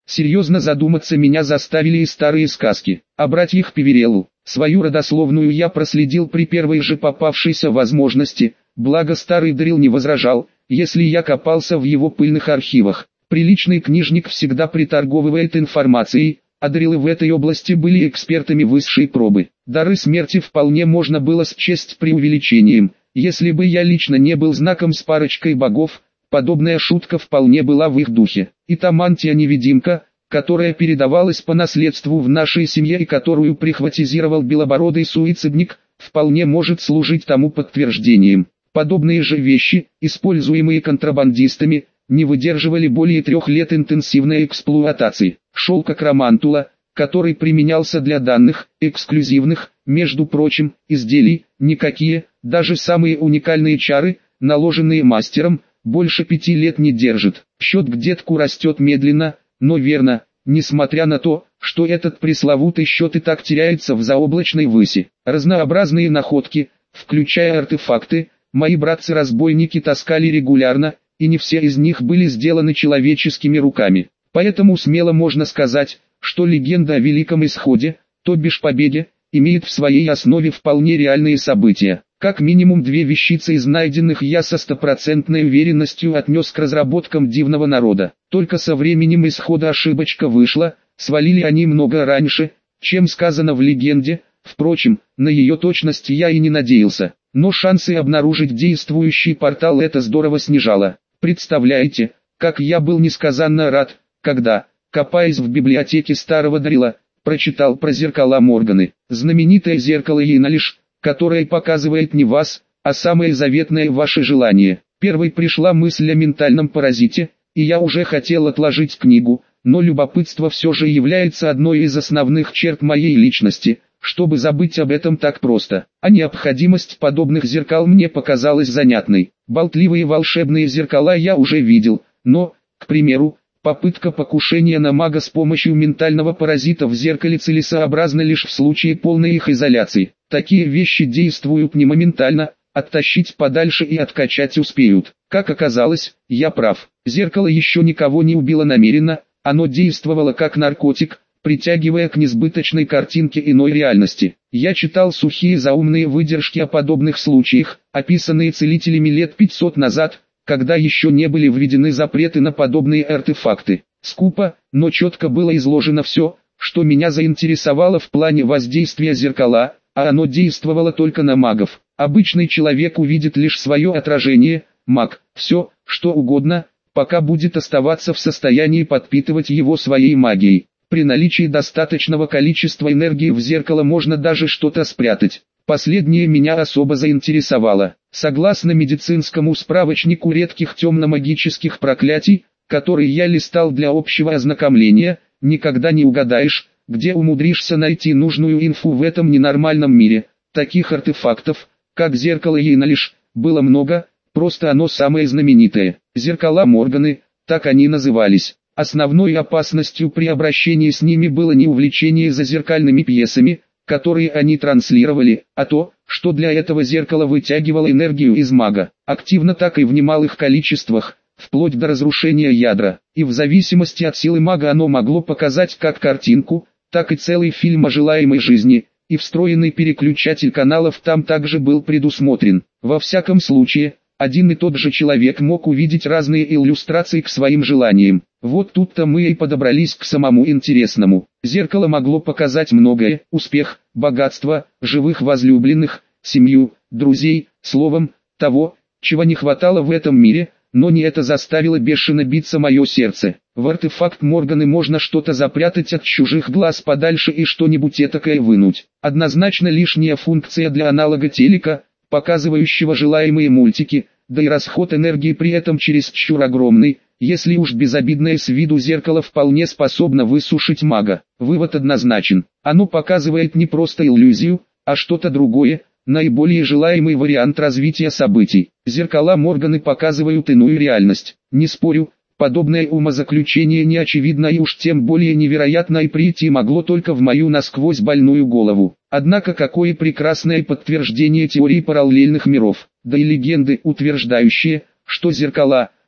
Серьезно задуматься меня заставили и старые сказки о братьях Певереллу. Свою родословную я проследил при первой же попавшейся возможности, благо старый Дрил не возражал, если я копался в его пыльных архивах. Приличный книжник всегда приторговывает информацией, а Дрилы в этой области были экспертами высшей пробы. Дары смерти вполне можно было счесть преувеличением. Если бы я лично не был знаком с парочкой богов, подобная шутка вполне была в их духе. И та мантия-невидимка, которая передавалась по наследству в нашей семье и которую прихватизировал белобородый суицидник, вполне может служить тому подтверждением. Подобные же вещи, используемые контрабандистами, не выдерживали более 3 лет интенсивной эксплуатации. Шелкокромантула, который применялся для данных, эксклюзивных, между прочим, изделий, никакие, даже самые уникальные чары, наложенные мастером, больше 5 лет не держит. Счет к детку растет медленно, но верно, несмотря на то, что этот пресловутый счет и так теряется в заоблачной выси. Разнообразные находки, включая артефакты, мои братцы-разбойники таскали регулярно, и не все из них были сделаны человеческими руками. Поэтому смело можно сказать, что легенда о Великом Исходе, то бишь победе, имеет в своей основе вполне реальные события. Как минимум 2 вещицы из найденных я со стопроцентной уверенностью отнес к разработкам дивного народа. Только со временем Исхода ошибочка вышла, свалили они много раньше, чем сказано в легенде, впрочем, на ее точность я и не надеялся. Но шансы обнаружить действующий портал это здорово снижало. Представляете, как я был несказанно рад, когда, копаясь в библиотеке старого Дрила, прочитал про зеркала Морганы. Знаменитое зеркало Ейналиш, которое показывает не вас, а самое заветное ваше желание. Первой пришла мысль о ментальном паразите, и я уже хотел отложить книгу, но любопытство все же является одной из основных черт моей личности, чтобы забыть об этом так просто. А необходимость подобных зеркал мне показалась занятной. Болтливые волшебные зеркала я уже видел, но, к примеру, попытка покушения на мага с помощью ментального паразита в зеркале целесообразна лишь в случае полной их изоляции. Такие вещи действуют не моментально, оттащить подальше и откачать успеют. Как оказалось, я прав. Зеркало еще никого не убило намеренно, оно действовало как наркотик, притягивая к несбыточной картинке иной реальности. Я читал сухие заумные выдержки о подобных случаях, описанные целителями лет 500 назад, когда еще не были введены запреты на подобные артефакты. Скупо, но четко было изложено все, что меня заинтересовало в плане воздействия зеркала, а оно действовало только на магов. Обычный человек увидит лишь свое отражение, маг, все, что угодно, пока будет оставаться в состоянии подпитывать его своей магией. При наличии достаточного количества энергии в зеркало можно даже что-то спрятать. Последнее меня особо заинтересовало. Согласно медицинскому справочнику редких темно-магических проклятий, который я листал для общего ознакомления, никогда не угадаешь, где умудришься найти нужную инфу в этом ненормальном мире. Таких артефактов, как зеркало Ейналиш, было много, просто оно самое знаменитое. Зеркала Морганы, так они назывались. Основной опасностью при обращении с ними было не увлечение зазеркальными пьесами, которые они транслировали, а то, что для этого зеркало вытягивало энергию из мага, активно так и в немалых количествах, вплоть до разрушения ядра, и в зависимости от силы мага оно могло показать как картинку, так и целый фильм о желаемой жизни, и встроенный переключатель каналов там также был предусмотрен. Во всяком случае, один и тот же человек мог увидеть разные иллюстрации к своим желаниям. Вот тут-то мы и подобрались к самому интересному. Зеркало могло показать многое: успех, богатство, живых возлюбленных, семью, друзей, словом, того, чего не хватало в этом мире, но не это заставило бешено биться мое сердце. В артефакт Морганы можно что-то запрятать от чужих глаз подальше и что-нибудь этакое вынуть. Однозначно лишняя функция для аналога телека, показывающего желаемые мультики, да и расход энергии при этом чересчур огромный, если уж безобидное с виду зеркало вполне способно высушить мага. Вывод однозначен. Оно показывает не просто иллюзию, а что-то другое, наиболее желаемый вариант развития событий. Зеркала Морганы показывают иную реальность. Не спорю, подобное умозаключение не очевидно и уж тем более невероятно и прийти могло только в мою насквозь больную голову. Однако какое прекрасное подтверждение теории параллельных миров, да и легенды, утверждающие, что зеркала,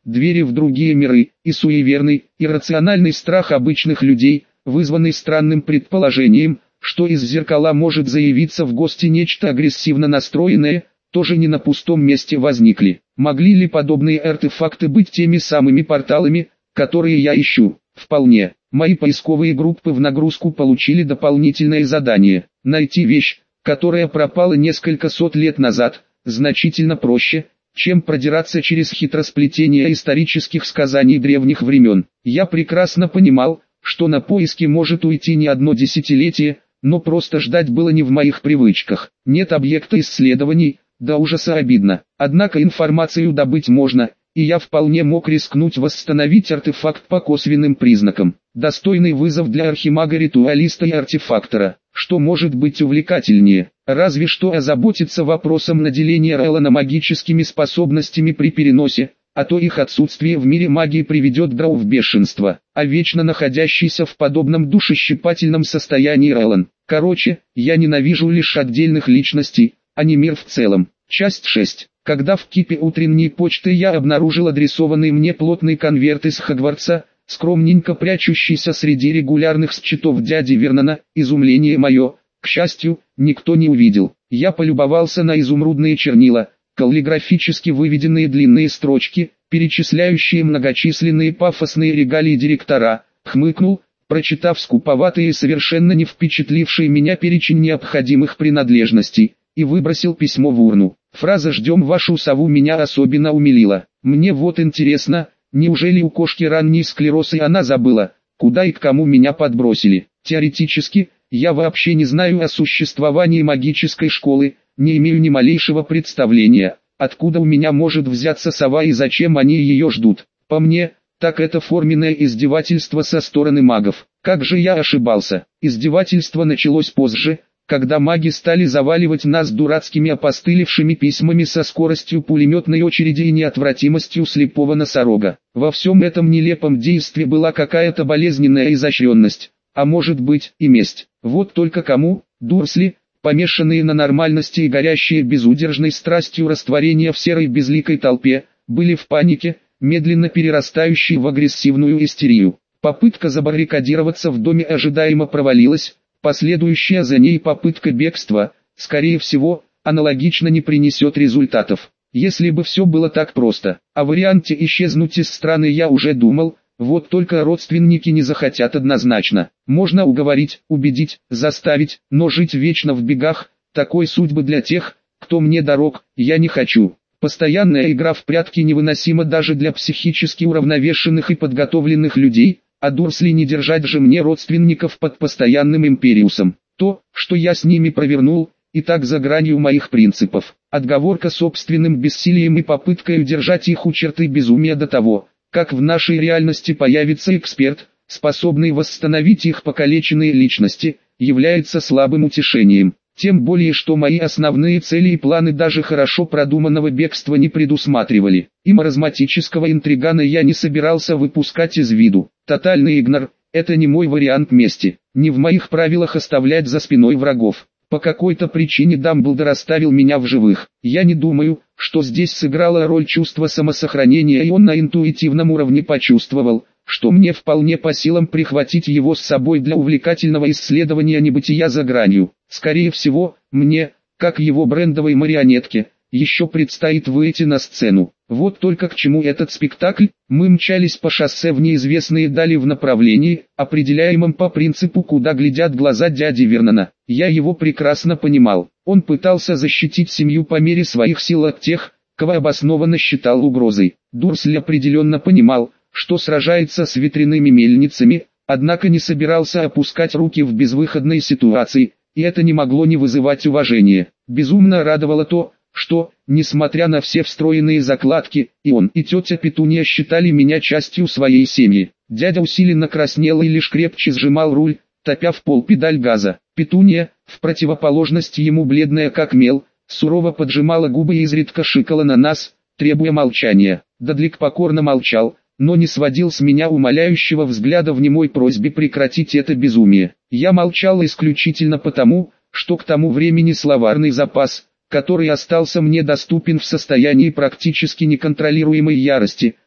двери в другие миры, и суеверный, иррациональный страх обычных людей, вызванный странным предположением, что из зеркала может заявиться в гости нечто агрессивно настроенное, тоже не на пустом месте возникли. Могли ли подобные артефакты быть теми самыми порталами, которые я ищу? Вполне. Мои поисковые группы в нагрузку получили дополнительное задание – найти вещь, которая пропала несколько сот лет назад, значительно проще, чем продираться через хитросплетение исторических сказаний древних времен. Я прекрасно понимал, что на поиски может уйти не одно десятилетие, но просто ждать было не в моих привычках. Нет объекта исследований, до ужаса обидно. Однако информацию добыть можно, и я вполне мог рискнуть восстановить артефакт по косвенным признакам. Достойный вызов для архимага-ритуалиста и артефактора. Что может быть увлекательнее? Разве что озаботиться вопросом наделения Релана магическими способностями при переносе, а то их отсутствие в мире магии приведет Драу в бешенство, а вечно находящийся в подобном душещипательном состоянии Релан. Короче, я ненавижу лишь отдельных личностей, а не мир в целом. Часть 6. Когда в кипе утренней почты я обнаружил адресованный мне плотный конверт из Хогвартса, скромненько прячущийся среди регулярных счетов дяди Вернона, изумление мое, к счастью, никто не увидел. Я полюбовался на изумрудные чернила, каллиграфически выведенные длинные строчки, перечисляющие многочисленные пафосные регалии директора, хмыкнул, прочитав скуповатый и совершенно не впечатливший меня перечень необходимых принадлежностей, и выбросил письмо в урну. Фраза «ждем вашу сову» меня особенно умилила. Мне вот интересно, неужели у кошки ранний склероз и она забыла, куда и к кому меня подбросили? Теоретически, я вообще не знаю о существовании магической школы, не имею ни малейшего представления, откуда у меня может взяться сова и зачем они ее ждут. По мне, так это форменное издевательство со стороны магов. Как же я ошибался. Издевательство началось позже, когда маги стали заваливать нас дурацкими опостылевшими письмами со скоростью пулеметной очереди и неотвратимостью слепого носорога. Во всем этом нелепом действии была какая-то болезненная изощренность, а может быть и месть. Вот только кому, Дурсли, помешанные на нормальности и горящие безудержной страстью растворения в серой безликой толпе, были в панике, медленно перерастающей в агрессивную истерию. Попытка забаррикадироваться в доме ожидаемо провалилась. Последующая за ней попытка бегства, скорее всего, аналогично не принесет результатов. Если бы все было так просто, о варианте исчезнуть из страны я уже думал, вот только родственники не захотят однозначно. Можно уговорить, убедить, заставить, но жить вечно в бегах, такой судьбы для тех, кто мне дорог, я не хочу. Постоянная игра в прятки невыносима даже для психически уравновешенных и подготовленных людей, а Дурсли не держать же мне родственников под постоянным империусом. То, что я с ними провернул, и так за гранью моих принципов. Отговорка собственным бессилием и попыткой удержать их у черты безумия до того, как в нашей реальности появится эксперт, способный восстановить их покалеченные личности, является слабым утешением. Тем более, что мои основные цели и планы даже хорошо продуманного бегства не предусматривали. И маразматического интригана я не собирался выпускать из виду. Тотальный игнор – это не мой вариант мести. Не в моих правилах оставлять за спиной врагов. По какой-то причине Дамблдор оставил меня в живых. Я не думаю, что здесь сыграла роль чувство самосохранения, и он на интуитивном уровне почувствовал, что мне вполне по силам прихватить его с собой для увлекательного исследования небытия за гранью. Скорее всего, мне, как его брендовой марионетке, еще предстоит выйти на сцену. Вот только к чему этот спектакль? Мы мчались по шоссе в неизвестные дали в направлении, определяемом по принципу, куда глядят глаза дяди Вернона. Я его прекрасно понимал. Он пытался защитить семью по мере своих сил от тех, кого обоснованно считал угрозой. Дурсли определенно понимал, что сражается с ветряными мельницами, однако не собирался опускать руки в безвыходной ситуации, и это не могло не вызывать уважения. Безумно радовало то, что, несмотря на все встроенные закладки, и он, и тетя Петунья считали меня частью своей семьи. Дядя усиленно краснел и лишь крепче сжимал руль, топя в пол педаль газа. Петунья, в противоположность ему бледная как мел, сурово поджимала губы и изредка шикала на нас, требуя молчания. Дадлик покорно молчал, но не сводил с меня умоляющего взгляда в немой просьбе прекратить это безумие. Я молчал исключительно потому, что к тому времени словарный запас, который остался мне доступен в состоянии практически неконтролируемой ярости,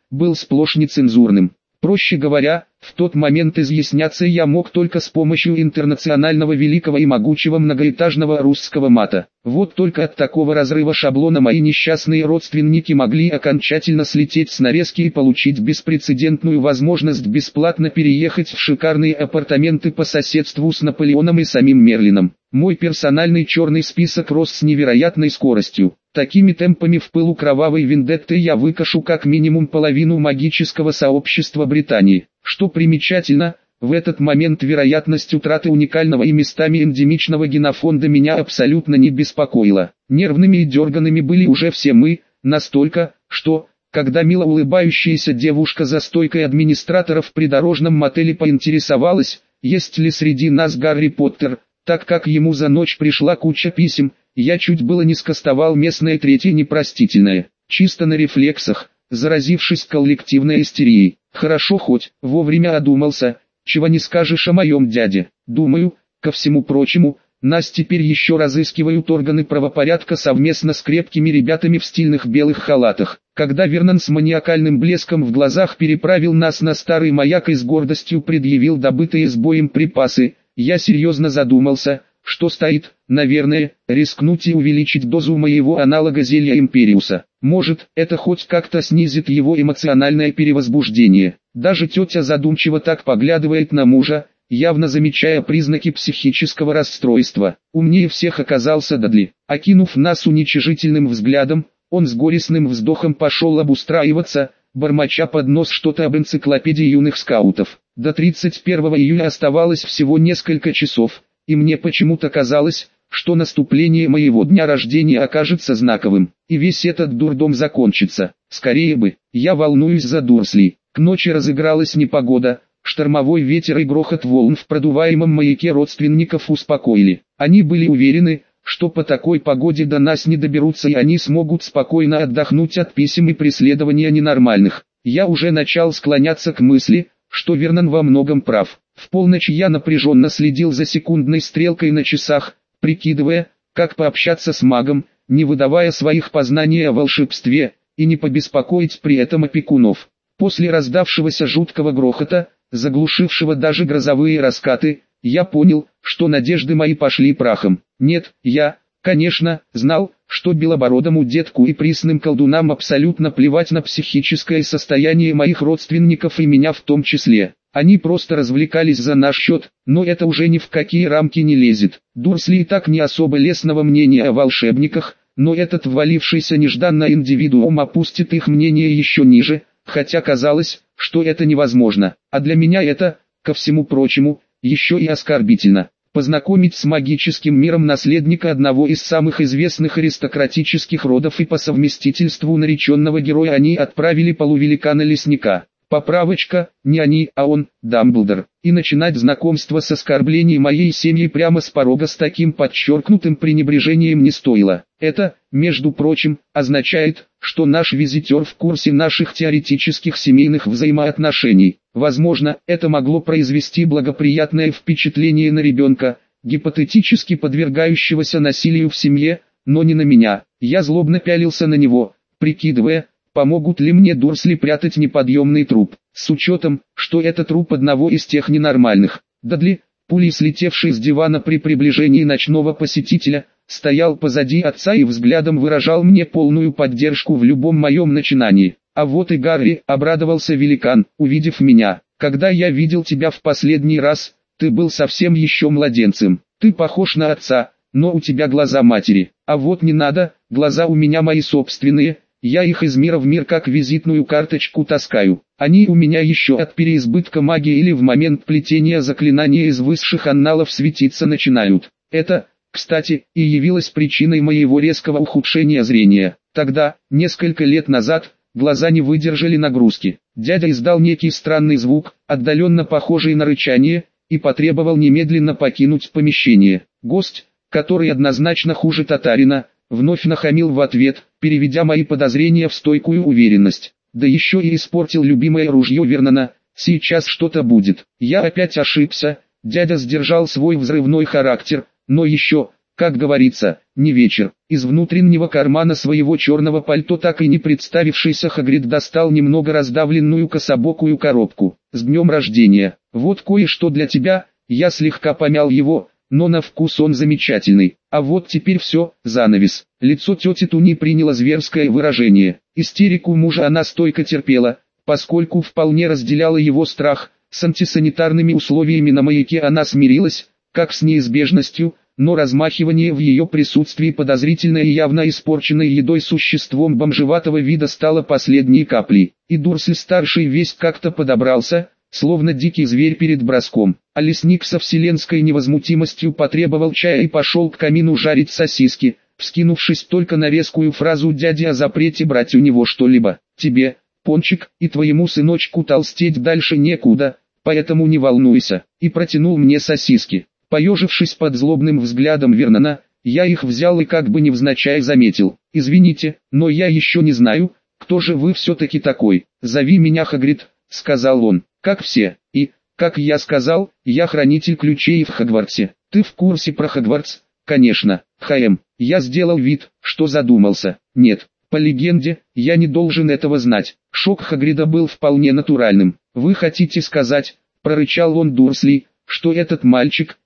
был сплошь нецензурным. Проще говоря, в тот момент изъясняться я мог только с помощью интернационального великого и могучего многоэтажного русского мата. Вот только от такого разрыва шаблона мои несчастные родственники могли окончательно слететь с нарезки и получить беспрецедентную возможность бесплатно переехать в шикарные апартаменты по соседству с Наполеоном и самим Мерлином. Мой персональный черный список рос с невероятной скоростью. Такими темпами в пылу кровавой вендетты я выкашу как минимум половину магического сообщества Британии. Что примечательно, в этот момент вероятность утраты уникального и местами эндемичного генофонда меня абсолютно не беспокоила. Нервными и дерганными были уже все мы, настолько, что, когда мило улыбающаяся девушка за стойкой администратора в придорожном мотеле поинтересовалась, есть ли среди нас Гарри Поттер, так как ему за ночь пришла куча писем, я чуть было не скостовал местное третье непростительное, чисто на рефлексах, заразившись коллективной истерией. Хорошо хоть вовремя одумался, чего не скажешь о моем дяде. Думаю, ко всему прочему, нас теперь еще разыскивают органы правопорядка совместно с крепкими ребятами в стильных белых халатах. Когда Вернон с маниакальным блеском в глазах переправил нас на старый маяк и с гордостью предъявил добытые с боем припасы, я серьезно задумался, что стоит, наверное, рискнуть и увеличить дозу моего аналога зелья Империуса. Может, это хоть как-то снизит его эмоциональное перевозбуждение. Даже тетя задумчиво так поглядывает на мужа, явно замечая признаки психического расстройства. Умнее всех оказался Дадли. Окинув нас уничижительным взглядом, он с горестным вздохом пошел обустраиваться, бормоча под нос что-то об энциклопедии юных скаутов. До 31 июля оставалось всего несколько часов, и мне почему-то казалось, что наступление моего дня рождения окажется знаковым, и весь этот дурдом закончится. Скорее бы, я волнуюсь за Дурсли. К ночи разыгралась непогода, штормовой ветер и грохот волн в продуваемом маяке родственников успокоили. Они были уверены, что по такой погоде до нас не доберутся и они смогут спокойно отдохнуть от писем и преследования ненормальных. Я уже начал склоняться к мысли, что Вернон во многом прав. В полночь я напряженно следил за секундной стрелкой на часах, прикидывая, как пообщаться с магом, не выдавая своих познаний о волшебстве, и не побеспокоить при этом опекунов. После раздавшегося жуткого грохота, заглушившего даже грозовые раскаты, я понял, что надежды мои пошли прахом. Нет, я, конечно, знал, что белобородому детку и присным колдунам абсолютно плевать на психическое состояние моих родственников и меня в том числе. Они просто развлекались за наш счет, но это уже ни в какие рамки не лезет. Дурсли и так не особо лестного мнения о волшебниках, но этот ввалившийся нежданно индивидуум опустит их мнение еще ниже, хотя казалось, что это невозможно. А для меня это, ко всему прочему, еще и оскорбительно. Познакомить с магическим миром наследника одного из самых известных аристократических родов и по совместительству нареченного героя они отправили полувеликана-лесника. Поправочка, не они, а он, Дамблдор. И начинать знакомство с оскорблений моей семьи прямо с порога с таким подчеркнутым пренебрежением не стоило. Это, между прочим, означает, что наш визитер в курсе наших теоретических семейных взаимоотношений. Возможно, это могло произвести благоприятное впечатление на ребенка, гипотетически подвергающегося насилию в семье, но не на меня. Я злобно пялился на него, прикидывая, помогут ли мне Дурсли прятать неподъемный труп, с учетом, что это труп одного из тех ненормальных. Дадли, пулей слетевший с дивана при приближении ночного посетителя, стоял позади отца и взглядом выражал мне полную поддержку в любом моем начинании. А вот и Гарри, обрадовался великан, увидев меня. Когда я видел тебя в последний раз, ты был совсем еще младенцем. Ты похож на отца, но у тебя глаза матери. А вот не надо, глаза у меня мои собственные. Я их из мира в мир как визитную карточку таскаю. Они у меня еще от переизбытка магии или в момент плетения заклинания из высших анналов светиться начинают. Это, кстати, и явилось причиной моего резкого ухудшения зрения. Тогда, несколько лет назад, глаза не выдержали нагрузки. Дядя издал некий странный звук, отдаленно похожий на рычание, и потребовал немедленно покинуть помещение. Гость, который однозначно хуже татарина, вновь нахамил в ответ, переведя мои подозрения в стойкую уверенность. Да еще и испортил любимое ружье Вернона. Сейчас что-то будет. Я опять ошибся. Дядя сдержал свой взрывной характер, но еще, как говорится, не вечер. Из внутреннего кармана своего черного пальто так и не представившийся Хагрид достал немного раздавленную кособокую коробку. «С днем рождения! Вот кое-что для тебя». Я слегка помял его, но на вкус он замечательный. А вот теперь все, занавес. Лицо тети Туни приняло зверское выражение. Истерику мужа она стойко терпела, поскольку вполне разделяла его страх. С антисанитарными условиями на маяке она смирилась, как с неизбежностью, но размахивание в ее присутствии подозрительной и явно испорченной едой существом бомжеватого вида стало последней каплей. И Дурсль-старший весь как-то подобрался, словно дикий зверь перед броском, а лесник со вселенской невозмутимостью потребовал чая и пошел к камину жарить сосиски, вскинувшись только на резкую фразу дяди о запрете брать у него что-либо. «Тебе, Пончик, и твоему сыночку толстеть дальше некуда, поэтому не волнуйся», и протянул мне сосиски. Поежившись под злобным взглядом Вернона, я их взял и как бы невзначай заметил. «Извините, но я еще не знаю, кто же вы все-таки такой. Зови меня Хагрид», — сказал он. «Как все, и, как я сказал, я хранитель ключей в Хогвартсе. Ты в курсе про Хогвартс?» «Конечно, ХМ». Я сделал вид, что задумался. «Нет, по легенде, я не должен этого знать». Шок Хагрида был вполне натуральным. «Вы хотите сказать», — прорычал он Дурсли, «что этот мальчик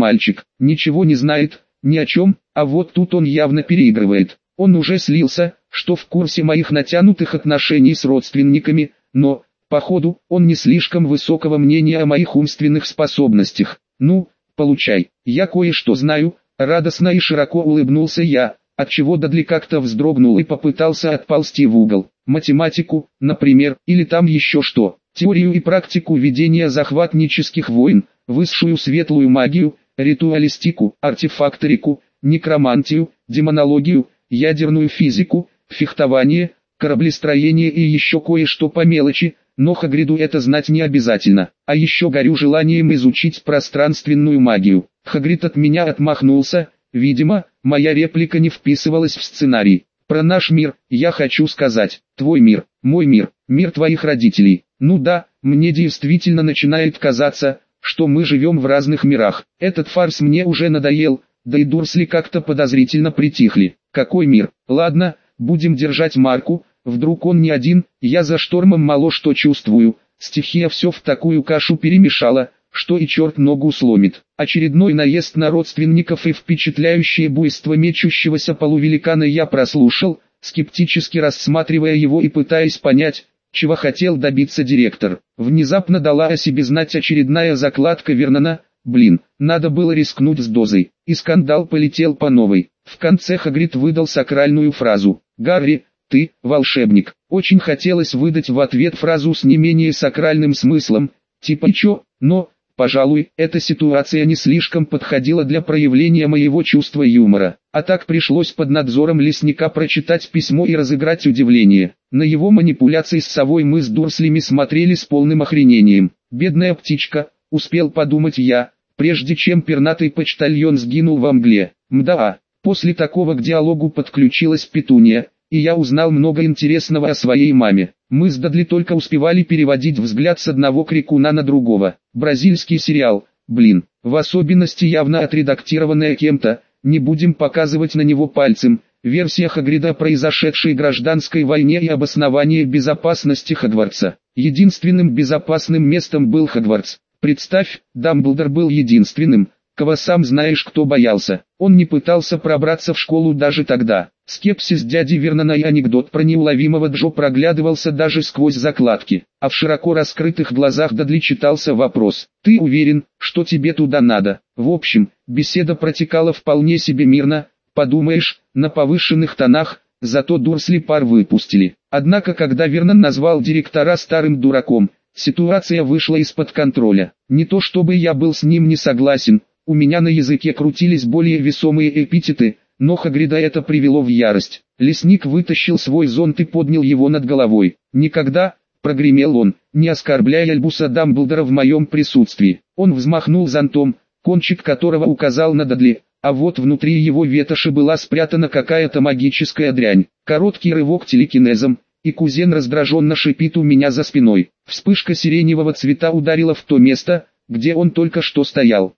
ничего не знает, ни о чем, а вот тут он явно переигрывает. Он уже слился, что в курсе моих натянутых отношений с родственниками, но, походу, он не слишком высокого мнения о моих умственных способностях. Ну, получай, я кое-что знаю», — радостно и широко улыбнулся я, отчего Дадли как-то вздрогнул и попытался отползти в угол. «Математику, например, или там еще что, теорию и практику ведения захватнических войн, высшую светлую магию, ритуалистику, артефакторику, некромантию, демонологию, ядерную физику, фехтование, кораблестроение и еще кое-что по мелочи, но Хагриду это знать не обязательно. А еще горю желанием изучить пространственную магию». Хагрид от меня отмахнулся, видимо, моя реплика не вписывалась в сценарий. «Про наш мир, я хочу сказать, твой мир, мой мир, мир твоих родителей. Ну да, мне действительно начинает казаться, что мы живем в разных мирах. Этот фарс мне уже надоел, да и Дурсли как-то подозрительно притихли. Какой мир? Ладно, будем держать марку, вдруг он не один, я за штормом мало что чувствую, стихия все в такую кашу перемешала, что и черт ногу сломит». Очередной наезд на родственников и впечатляющее буйство мечущегося полувеликана я прослушал, скептически рассматривая его и пытаясь понять, чего хотел добиться директор. Внезапно дала о себе знать очередная закладка Вернона. Блин, надо было рискнуть с дозой. И скандал полетел по новой. В конце Хагрид выдал сакральную фразу. «Гарри, ты, волшебник». Очень хотелось выдать в ответ фразу с не менее сакральным смыслом, типа «чё?», но, пожалуй, эта ситуация не слишком подходила для проявления моего чувства юмора. А так пришлось под надзором лесника прочитать письмо и разыграть удивление. На его манипуляции с совой мы с Дурслями смотрели с полным охренением. «Бедная птичка», успел подумать я, прежде чем пернатый почтальон сгинул во мгле. Мда, после такого к диалогу подключилась Петуния, и я узнал много интересного о своей маме. Мы с Дадли только успевали переводить взгляд с одного крикуна на другого. Бразильский сериал, блин, в особенности явно отредактированная кем-то, не будем показывать на него пальцем, версия Хагрида о произошедшей гражданской войне и обоснование безопасности Хогвартса. Единственным безопасным местом был Хогвартс. Представь, Дамблдор был единственным, кого сам знаешь кто боялся. Он не пытался пробраться в школу даже тогда. Скепсис дяди Вернона и анекдот про неуловимого Джо проглядывался даже сквозь закладки, а в широко раскрытых глазах Дадли читался вопрос: «Ты уверен, что тебе туда надо?» В общем, беседа протекала вполне себе мирно, подумаешь, на повышенных тонах, зато Дурсли пар выпустили. Однако когда Вернон назвал директора старым дураком, ситуация вышла из-под контроля. Не то чтобы я был с ним не согласен, у меня на языке крутились более весомые эпитеты, но Хагрида это привело в ярость. Лесник вытащил свой зонт и поднял его над головой. «Никогда», — прогремел он, — «не оскорбляй Альбуса Дамблдора в моем присутствии». Он взмахнул зонтом, кончик которого указал на Дадли, а вот внутри его ветоши была спрятана какая-то магическая дрянь. Короткий рывок телекинезом, и кузен раздраженно шипит у меня за спиной. Вспышка сиреневого цвета ударила в то место, где он только что стоял.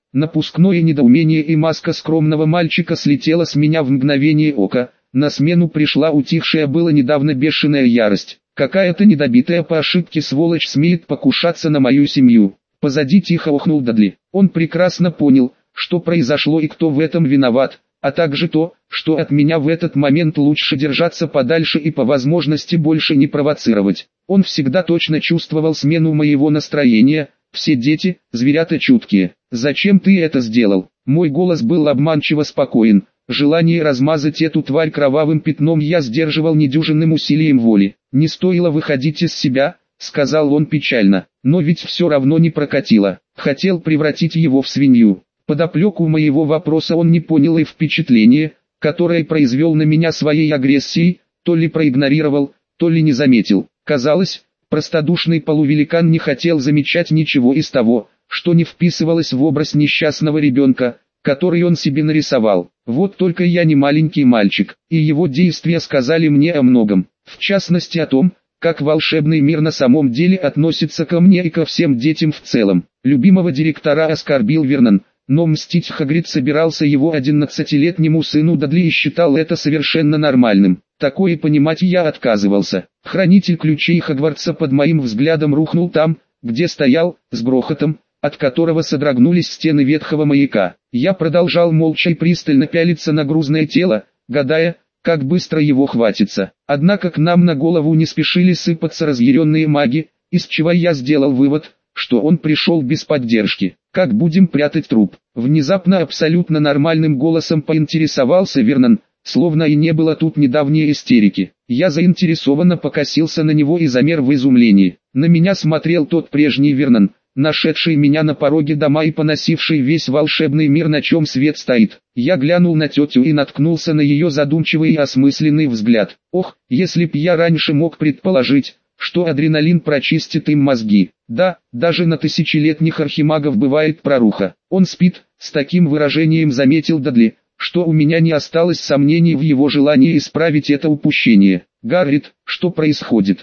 Напускное недоумение и маска скромного мальчика слетела с меня в мгновение ока. На смену пришла утихшая было недавно бешеная ярость. Какая-то недобитая по ошибке сволочь смеет покушаться на мою семью. Позади тихо охнул Дадли. Он прекрасно понял, что произошло и кто в этом виноват, а также то, что от меня в этот момент лучше держаться подальше и по возможности больше не провоцировать. Он всегда точно чувствовал смену моего настроения. Все дети, зверята чуткие. «Зачем ты это сделал?» Мой голос был обманчиво спокоен. Желание размазать эту тварь кровавым пятном я сдерживал недюжинным усилием воли. «Не стоило выходить из себя», — сказал он печально. «Но ведь все равно не прокатило. Хотел превратить его в свинью». Подоплеку моего вопроса он не понял и впечатление, которое произвел на меня своей агрессией, то ли проигнорировал, то ли не заметил. Казалось, простодушный полувеликан не хотел замечать ничего из того, что не вписывалось в образ несчастного ребенка, который он себе нарисовал. Вот только я не маленький мальчик, и его действия сказали мне о многом, в частности о том, как волшебный мир на самом деле относится ко мне и ко всем детям в целом. Любимого директора оскорбил Вернон, но мстить Хагрид собирался его 11-летнему сыну Дадли и считал это совершенно нормальным. Такое понимать я отказывался. Хранитель ключей Хогвартса под моим взглядом рухнул там, где стоял, с грохотом, от которого содрогнулись стены ветхого маяка. Я продолжал молча и пристально пялиться на грузное тело, гадая, как быстро его хватится. Однако к нам на голову не спешили сыпаться разъяренные маги, из чего я сделал вывод, что он пришел без поддержки. «Как будем прятать труп?» Внезапно абсолютно нормальным голосом поинтересовался Вернон, словно и не было тут недавней истерики. Я заинтересованно покосился на него и замер в изумлении. На меня смотрел тот прежний Вернон, нашедший меня на пороге дома и поносивший весь волшебный мир, на чем свет стоит. Я глянул на тетю и наткнулся на ее задумчивый и осмысленный взгляд. Ох, если б я раньше мог предположить, что адреналин прочистит им мозги. Да, даже на тысячелетних архимагов бывает проруха. Он спит, с таким выражением заметил Дадли, что у меня не осталось сомнений в его желании исправить это упущение. Гаррит, что происходит?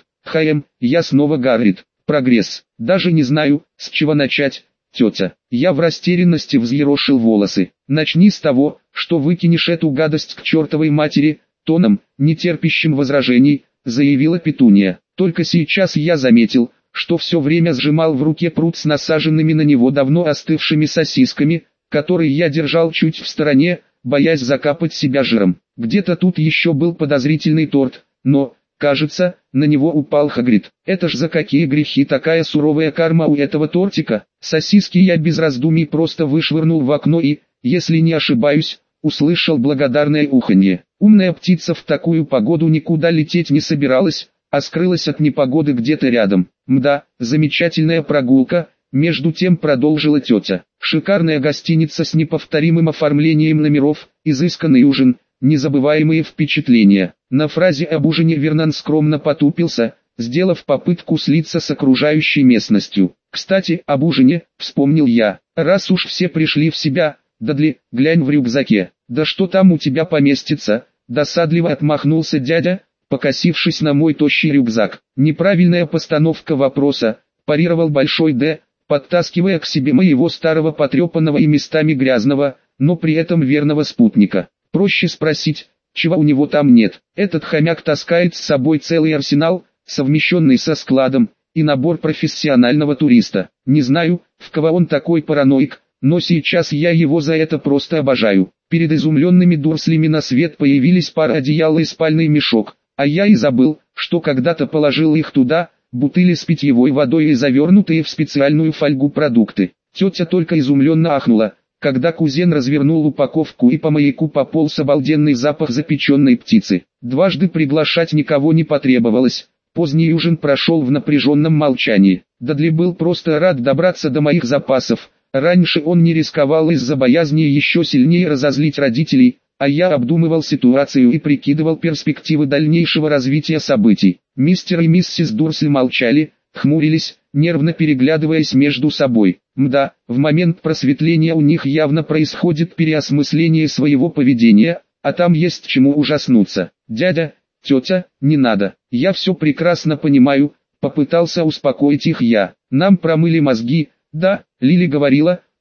Я снова Гаррит. Прогресс. Даже не знаю, с чего начать, тетя. Я в растерянности взъерошил волосы. Начни с того, что выкинешь эту гадость к чертовой матери, тоном, не терпящим возражений, заявила Петуния. Только сейчас я заметил, что все время сжимал в руке прут с насаженными на него давно остывшими сосисками, который я держал чуть в стороне, боясь закапать себя жиром. Где-то тут еще был подозрительный торт, но, кажется, на него упал Хагрид. Это ж за какие грехи такая суровая карма у этого тортика? Сосиски я без раздумий просто вышвырнул в окно и, если не ошибаюсь, услышал благодарное уханье. Умная птица в такую погоду никуда лететь не собиралась, а скрылась от непогоды где-то рядом. Мда, замечательная прогулка, между тем продолжила тетя. Шикарная гостиница с неповторимым оформлением номеров, изысканный ужин, незабываемые впечатления. На фразе об ужине Вернон скромно потупился, сделав попытку слиться с окружающей местностью. Кстати, об ужине, вспомнил я, раз уж все пришли в себя, Дадли, глянь в рюкзаке. Да что там у тебя поместится? Досадливо отмахнулся дядя, покосившись на мой тощий рюкзак. Неправильная постановка вопроса, парировал Большой Д, подтаскивая к себе моего старого потрепанного и местами грязного, но при этом верного спутника. Проще спросить, чего у него там нет. Этот хомяк таскает с собой целый арсенал, совмещенный со складом, и набор профессионального туриста. Не знаю, в кого он такой параноик, но сейчас я его за это просто обожаю. Перед изумленными дурслями на свет появились пара одеял и спальный мешок, а я и забыл, что когда-то положил их туда, бутыли с питьевой водой и завернутые в специальную фольгу продукты. Тетя только изумленно ахнула, когда кузен развернул упаковку и по маяку пополз обалденный запах запеченной птицы. Дважды приглашать никого не потребовалось, поздний ужин прошел в напряженном молчании. Дадли был просто рад добраться до моих запасов, раньше он не рисковал из-за боязни еще сильнее разозлить родителей, а я обдумывал ситуацию и прикидывал перспективы дальнейшего развития событий. Мистер и миссис Дурсль молчали, хмурились, нервно переглядываясь между собой. Мда, в момент просветления у них явно происходит переосмысление своего поведения, а там есть чему ужаснуться. Дядя, тетя, не надо, я все прекрасно понимаю, попытался успокоить их я. Нам промыли мозги, да, Лили говорила,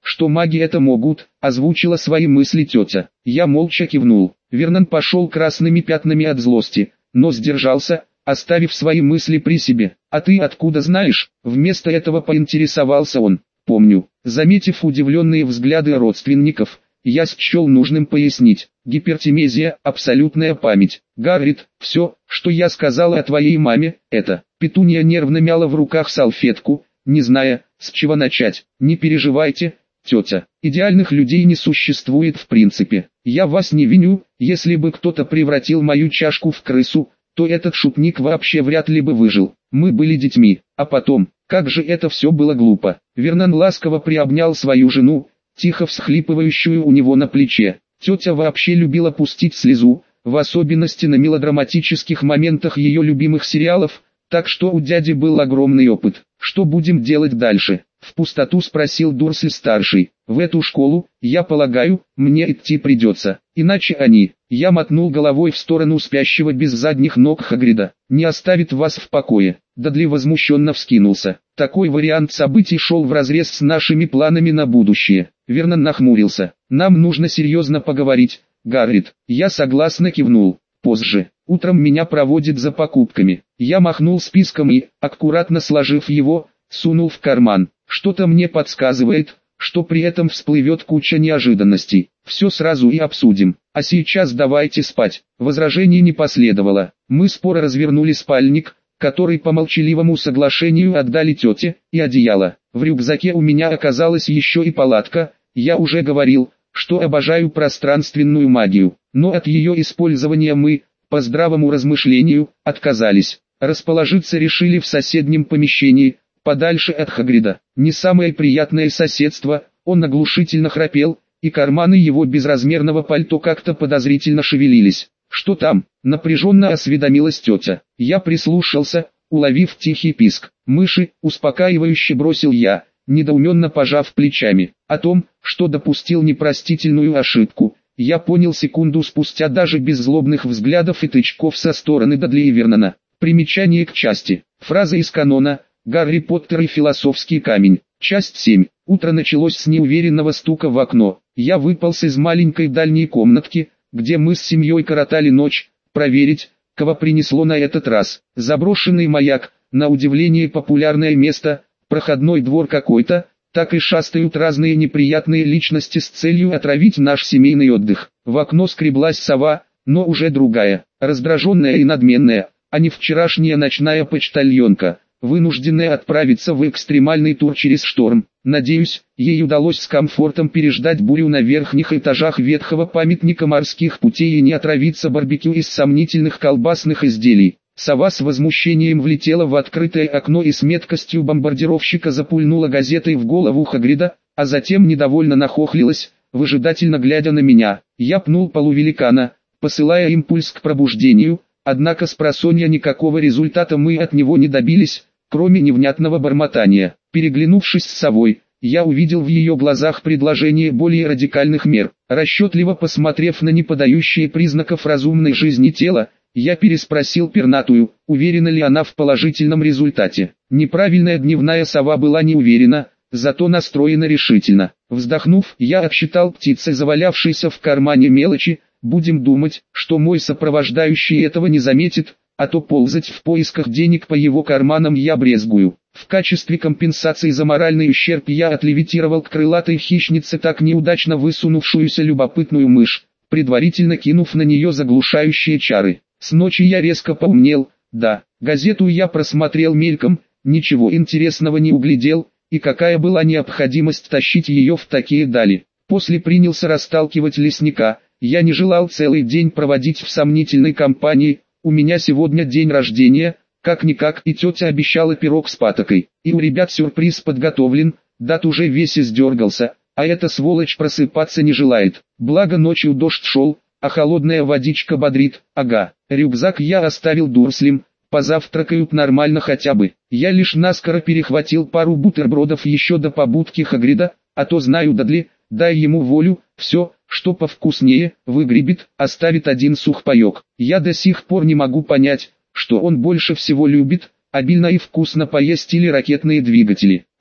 что маги это могут, озвучила свои мысли тетя. Я молча кивнул. Вернон пошел красными пятнами от злости, но сдержался, оставив свои мысли при себе. «А ты откуда знаешь?» Вместо этого поинтересовался он. «Помню». Заметив удивленные взгляды родственников, я счел нужным пояснить. Гипертимезия, абсолютная память. Гаррит, все, что я сказала о твоей маме, это... Петунья нервно мяла в руках салфетку, не зная, с чего начать. Не переживайте, тетя. Идеальных людей не существует в принципе. Я вас не виню, если бы кто-то превратил мою чашку в крысу, то этот шутник вообще вряд ли бы выжил. Мы были детьми, а потом, как же это все было глупо. Вернон ласково приобнял свою жену, тихо всхлипывающую у него на плече. Тетя вообще любила пустить слезу, в особенности на мелодраматических моментах ее любимых сериалов, так что у дяди был огромный опыт. «Что будем делать дальше?» — в пустоту спросил Дурсль-старший. «В эту школу, я полагаю, мне идти придется, иначе они...» Я мотнул головой в сторону спящего без задних ног Хагрида. «Не оставит вас в покое». Дадли возмущенно вскинулся. Такой вариант событий шел вразрез с нашими планами на будущее. Вернон нахмурился. «Нам нужно серьезно поговорить, Гаррит». Я согласно кивнул. «Позже. Утром меня проводят за покупками». Я махнул списком и, аккуратно сложив его, сунул в карман. Что-то мне подсказывает, что при этом всплывет куча неожиданностей. Все сразу и обсудим. А сейчас давайте спать. Возражений не последовало. Мы споро развернули спальник, который по молчаливому соглашению отдали тете, и одеяло. В рюкзаке у меня оказалась еще и палатка. Я уже говорил, что обожаю пространственную магию, но от ее использования мы, по здравому размышлению, отказались. Расположиться решили в соседнем помещении, подальше от Хагрида. Не самое приятное соседство, он оглушительно храпел, и карманы его безразмерного пальто как-то подозрительно шевелились. «Что там?» — напряженно осведомилась тетя. Я прислушался, уловив тихий писк. «Мыши», — успокаивающе бросил я, недоуменно пожав плечами. О том, что допустил непростительную ошибку, я понял секунду спустя даже без злобных взглядов и тычков со стороны Дадли и Вернона. Примечание к части. Фраза из канона «Гарри Поттер и философский камень». Часть 7. Утро началось с неуверенного стука в окно. Я выполз из маленькой дальней комнатки, где мы с семьей коротали ночь, проверить, кого принесло на этот раз. Заброшенный маяк, на удивление популярное место, проходной двор какой-то, так и шастают разные неприятные личности с целью отравить наш семейный отдых. В окно скреблась сова, но уже другая, раздраженная и надменная, а не вчерашняя ночная почтальонка, вынужденная отправиться в экстремальный тур через шторм. Надеюсь, ей удалось с комфортом переждать бурю на верхних этажах ветхого памятника морских путей и не отравиться барбекю из сомнительных колбасных изделий. Сова с возмущением влетела в открытое окно и с меткостью бомбардировщика запульнула газетой в голову Хагрида, а затем недовольно нахохлилась, выжидательно глядя на меня. Я пнул полувеликана, посылая импульс к пробуждению, однако спросонья никакого результата мы от него не добились, кроме невнятного бормотания. Переглянувшись с совой, я увидел в ее глазах предложение более радикальных мер. Расчетливо посмотрев на неподающие признаков разумной жизни тело, я переспросил пернатую, уверена ли она в положительном результате. Неправильная дневная сова была не уверена, зато настроена решительно. Вздохнув, я отсчитал птицей завалявшейся в кармане мелочи. Будем думать, что мой сопровождающий этого не заметит, а то ползать в поисках денег по его карманам я брезгую. В качестве компенсации за моральный ущерб я отлевитировал к крылатой хищнице так неудачно высунувшуюся любопытную мышь, предварительно кинув на нее заглушающие чары. С ночи я резко поумнел, да, газету я просмотрел мельком, ничего интересного не углядел, и какая была необходимость тащить ее в такие дали. После принялся расталкивать лесника. Я не желал целый день проводить в сомнительной компании, у меня сегодня день рождения, как-никак, и тетя обещала пирог с патокой. И у ребят сюрприз подготовлен, Дат уже весь издергался, а эта сволочь просыпаться не желает. Благо ночью дождь шел, а холодная водичка бодрит. Ага, рюкзак я оставил Дурслям, позавтракают нормально хотя бы. Я лишь наскоро перехватил пару бутербродов еще до побудки Хагрида, а то знаю Дадли, дай ему волю, все, что повкуснее, выгребет, оставит один сухпайок. Я до сих пор не могу понять, что он больше всего любит, обильно и вкусно поесть или ракетные двигатели.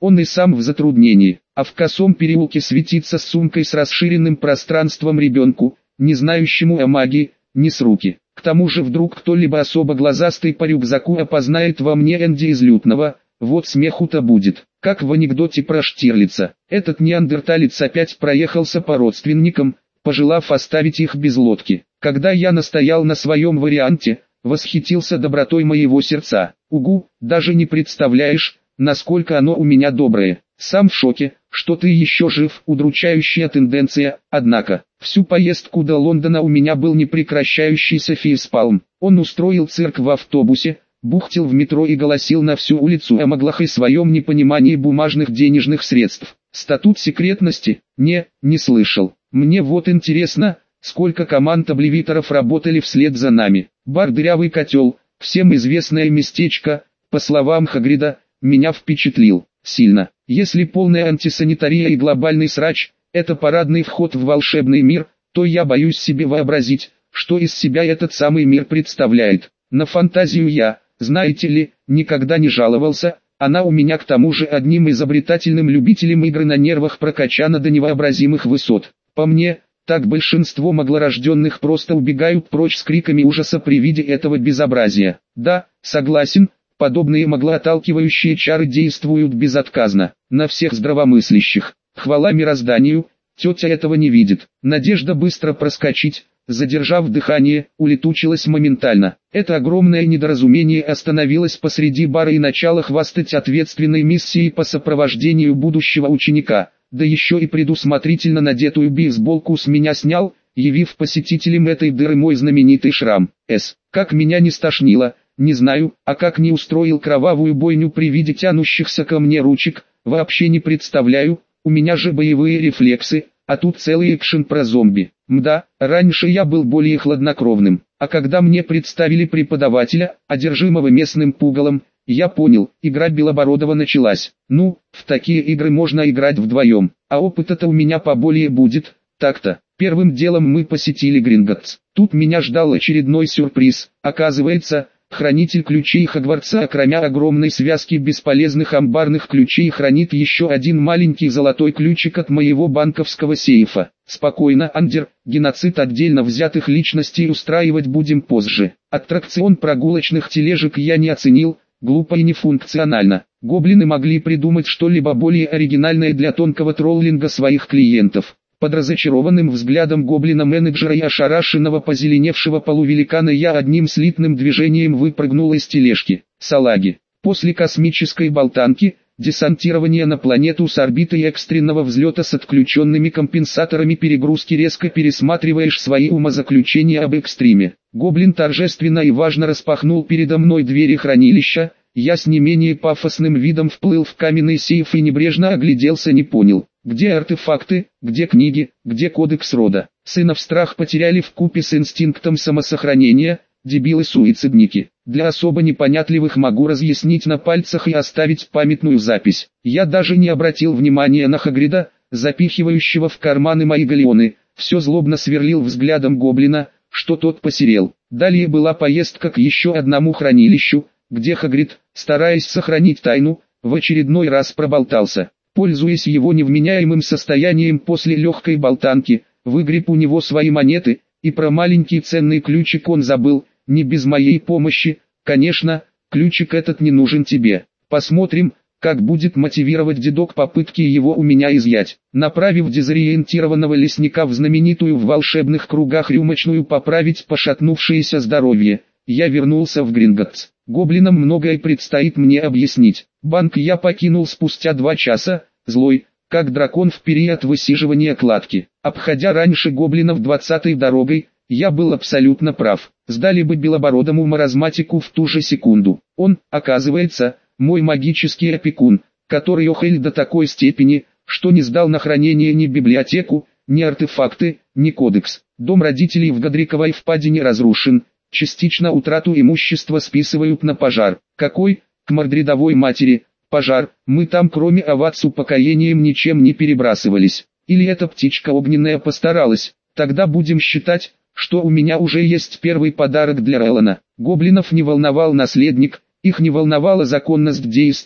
Он и сам в затруднении, а в косом переулке светиться с сумкой с расширенным пространством ребенку, не знающему о магии, не с руки. К тому же вдруг кто-либо особо глазастый по рюкзаку опознает во мне Энди из Лютного, вот смеху-то будет, как в анекдоте про Штирлица. Этот неандерталец опять проехался по родственникам, пожелав оставить их без лодки. Когда я настоял на своем варианте, восхитился добротой моего сердца. Угу, даже не представляешь, насколько оно у меня доброе. Сам в шоке, что ты еще жив, удручающая тенденция, однако. Всю поездку до Лондона у меня был непрекращающийся фейспалм. Он устроил цирк в автобусе, бухтел в метро и голосил на всю улицу о маглах и своем непонимании бумажных денежных средств. Статут секретности? Не слышал. Мне вот интересно, сколько команд обливиторов работали вслед за нами. Бар «Дырявый котел», всем известное местечко, по словам Хагрида, меня впечатлил сильно. Если полная антисанитария и глобальный срач – это парадный вход в волшебный мир, то я боюсь себе вообразить, что из себя этот самый мир представляет. На фантазию я, знаете ли, никогда не жаловался, она у меня к тому же одним изобретательным любителем игры на нервах прокачана до невообразимых высот. По мне, так большинство маглорожденных просто убегают прочь с криками ужаса при виде этого безобразия. Да, согласен, подобные маглоотталкивающие чары действуют безотказно, на всех здравомыслящих. Хвала мирозданию, тетя этого не видит. Надежда быстро проскочить, задержав дыхание, улетучилась моментально. Это огромное недоразумение остановилось посреди бара и начало хвастать ответственной миссией по сопровождению будущего ученика, да еще и предусмотрительно надетую бейсболку с меня снял, явив посетителям этой дыры мой знаменитый шрам. Как меня не стошнило, не знаю, а как не устроил кровавую бойню при виде тянущихся ко мне ручек, вообще не представляю, у меня же боевые рефлексы, а тут целый экшен про зомби. Мда, раньше я был более хладнокровным, а когда мне представили преподавателя, одержимого местным пугалом, я понял, игра Белобородова началась. Ну, в такие игры можно играть вдвоем, а опыта-то у меня поболее будет, так-то. Первым делом мы посетили Гринготтс. Тут меня ждал очередной сюрприз. Оказывается, хранитель ключей Хогвартса, окромя огромной связки бесполезных амбарных ключей, хранит еще один маленький золотой ключик от моего банковского сейфа. Спокойно, Андер, геноцид отдельно взятых личностей устраивать будем позже. Аттракцион прогулочных тележек я не оценил, глупо и нефункционально. Гоблины могли придумать что-либо более оригинальное для тонкого троллинга своих клиентов. Под разочарованным взглядом гоблина-менеджера и ошарашенного позеленевшего полувеликана я одним слитным движением выпрыгнул из тележки. Салаги. После космической болтанки, десантирования на планету с орбиты и экстренного взлета с отключенными компенсаторами перегрузки резко пересматриваешь свои умозаключения об экстриме. Гоблин торжественно и важно распахнул передо мной двери хранилища, я с не менее пафосным видом вплыл в каменный сейф и небрежно огляделся, не понял. Где артефакты, где книги, где кодекс рода? Сына в страх потеряли вкупе с инстинктом самосохранения, дебилы-суицидники. Для особо непонятливых могу разъяснить на пальцах и оставить памятную запись. Я даже не обратил внимания на Хагрида, запихивающего в карманы мои галеоны, все злобно сверлил взглядом гоблина, что тот посерел. Далее была поездка к еще одному хранилищу, где Хагрид, стараясь сохранить тайну, в очередной раз проболтался. Пользуясь его невменяемым состоянием после легкой болтанки, выгреб у него свои монеты, и про маленький ценный ключик он забыл, не без моей помощи. Конечно, ключик этот не нужен тебе. Посмотрим, как будет мотивировать дедок попытки его у меня изъять. Направив дезориентированного лесника в знаменитую в волшебных кругах рюмочную поправить пошатнувшееся здоровье, я вернулся в Гринготтс. Гоблинам многое предстоит мне объяснить. Банк я покинул спустя 2 часа, злой, как дракон в период высиживания кладки. Обходя раньше гоблинов 20-й дорогой, я был абсолютно прав. Сдали бы белобородому маразматику в ту же секунду. Он, оказывается, мой магический опекун, который охель до такой степени, что не сдал на хранение ни библиотеку, ни артефакты, ни кодекс. Дом родителей в Годриковой впадине разрушен. Частично утрату имущества списывают на пожар. Какой, к мордридовой матери, пожар? Мы там кроме овад с упокоением ничем не перебрасывались. Или эта птичка огненная постаралась? Тогда будем считать, что у меня уже есть первый подарок для Релана. Гоблинов не волновал наследник, их не волновала законность действий,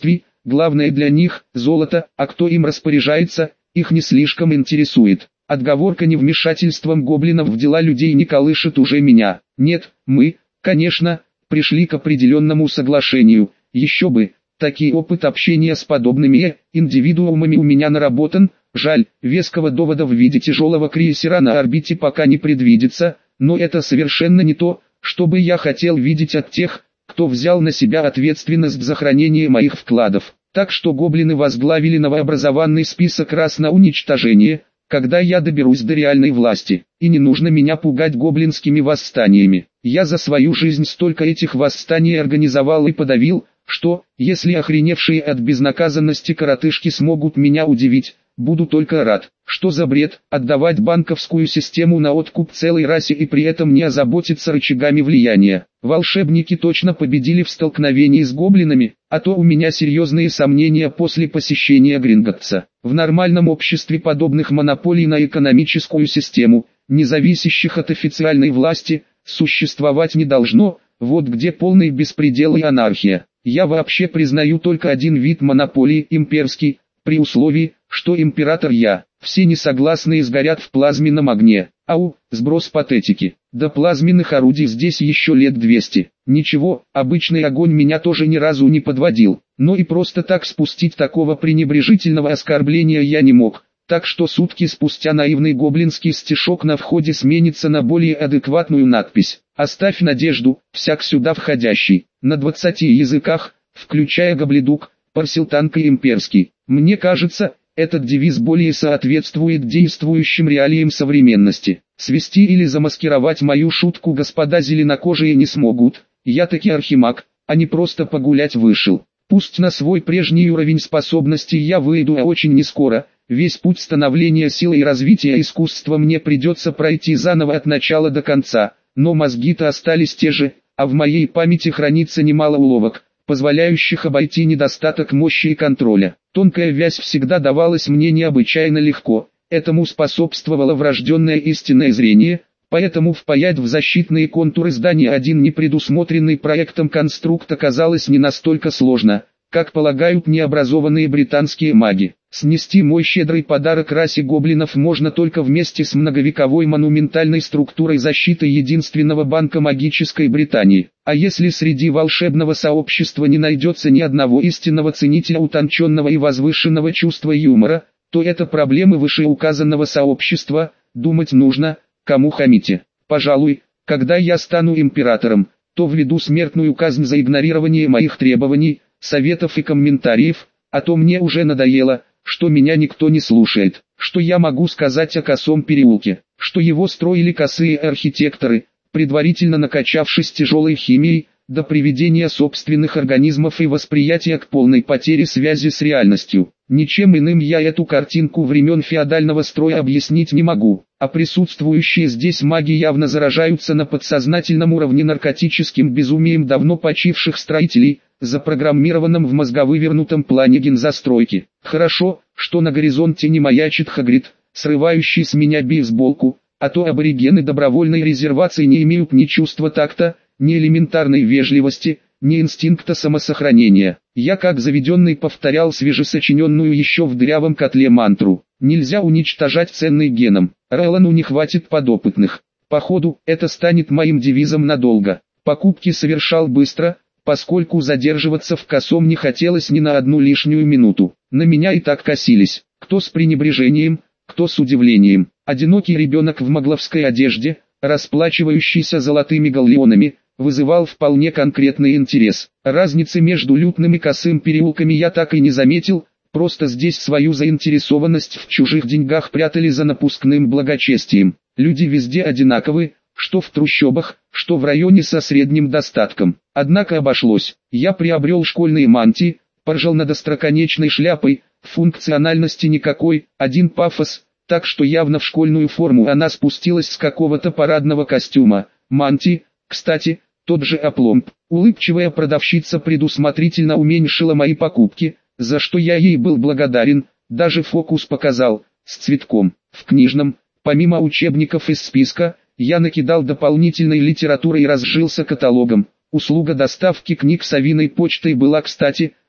Главное для них – золото, а кто им распоряжается, их не слишком интересует. Отговорка невмешательством гоблинов в дела людей не колышет уже меня. Нет, мы, конечно, пришли к определенному соглашению, еще бы, такой опыт общения с подобными индивидуумами у меня наработан. Жаль, веского довода в виде тяжелого крейсера на орбите пока не предвидится, но это совершенно не то, что бы я хотел видеть от тех, кто взял на себя ответственность за хранение моих вкладов. Так что гоблины возглавили новообразованный список рас на уничтожение, когда я доберусь до реальной власти. И не нужно меня пугать гоблинскими восстаниями. Я за свою жизнь столько этих восстаний организовал и подавил, что, если охреневшие от безнаказанности коротышки смогут меня удивить, буду только рад. Что за бред, отдавать банковскую систему на откуп целой расе и при этом не озаботиться рычагами влияния. Волшебники точно победили в столкновении с гоблинами, а то у меня серьезные сомнения после посещения Гринготтса. В нормальном обществе подобных монополий на экономическую систему, не зависящих от официальной власти, существовать не должно, вот где полный беспредел и анархия. Я вообще признаю только один вид монополии – имперский, при условии, что император я. Все несогласные сгорят в плазменном огне. Ау, сброс патетики. До плазменных орудий здесь еще лет 200. Ничего, обычный огонь меня тоже ни разу не подводил. Но и просто так спустить такого пренебрежительного оскорбления я не мог. Так что сутки спустя наивный гоблинский стишок на входе сменится на более адекватную надпись. «Оставь надежду, всяк сюда входящий». На 20 языках, включая гоблидук, парсилтанка имперский. Мне кажется, этот девиз более соответствует действующим реалиям современности. Свести или замаскировать мою шутку господа зеленокожие не смогут. Я таки архимаг, а не просто погулять вышел. Пусть на свой прежний уровень способностей я выйду очень нескоро. Весь путь становления силы и развития искусства мне придется пройти заново от начала до конца. Но мозги-то остались те же, а в моей памяти хранится немало уловок, позволяющих обойти недостаток мощи и контроля. Тонкая вязь всегда давалась мне необычайно легко, этому способствовало врожденное истинное зрение, поэтому впаять в защитные контуры здания один непредусмотренный проектом конструкт оказалось не настолько сложно, как полагают необразованные британские маги. Снести мой щедрый подарок расе гоблинов можно только вместе с многовековой монументальной структурой защиты единственного банка магической Британии. А если среди волшебного сообщества не найдется ни одного истинного ценителя утонченного и возвышенного чувства юмора, то это проблемы вышеуказанного сообщества, думать нужно, кому хамите. Пожалуй, когда я стану императором, то введу смертную казнь за игнорирование моих требований, советов и комментариев, а то мне уже надоело, что меня никто не слушает. Что я могу сказать о Косом переулке? Что его строили косые архитекторы, предварительно накачавшись тяжелой химией, до приведения собственных организмов и восприятия к полной потере связи с реальностью. Ничем иным я эту картинку времен феодального строя объяснить не могу, а присутствующие здесь маги явно заражаются на подсознательном уровне наркотическим безумием давно почивших строителей, запрограммированном в мозговывернутом плане гензастройки. Хорошо, что на горизонте не маячит Хагрид, срывающий с меня бейсболку, а то аборигены добровольной резервации не имеют ни чувства такта, ни элементарной вежливости, ни инстинкта самосохранения. Я как заведенный повторял свежесочиненную еще в дырявом котле мантру. Нельзя уничтожать ценный геном, Релану не хватит подопытных. Походу, это станет моим девизом надолго. Покупки совершал быстро, поскольку задерживаться в Косом не хотелось ни на одну лишнюю минуту. На меня и так косились, кто с пренебрежением, кто с удивлением. Одинокий ребенок в могловской одежде, расплачивающийся золотыми галлеонами, вызывал вполне конкретный интерес. Разницы между Лютным и Косым переулками я так и не заметил, просто здесь свою заинтересованность в чужих деньгах прятали за напускным благочестием. Люди везде одинаковы, что в трущобах, что в районе со средним достатком. Однако обошлось. Я приобрел школьные мантии, поржал над остроконечной шляпой, функциональности никакой, один пафос, так что явно в школьную форму она спустилась с какого-то парадного костюма. Мантии, кстати, тот же опломб. Улыбчивая продавщица предусмотрительно уменьшила мои покупки, за что я ей был благодарен, даже фокус показал, с цветком. В книжном, помимо учебников из списка, я накидал дополнительной литературой и разжился каталогом. Услуга доставки книг совиной почтой была кстати,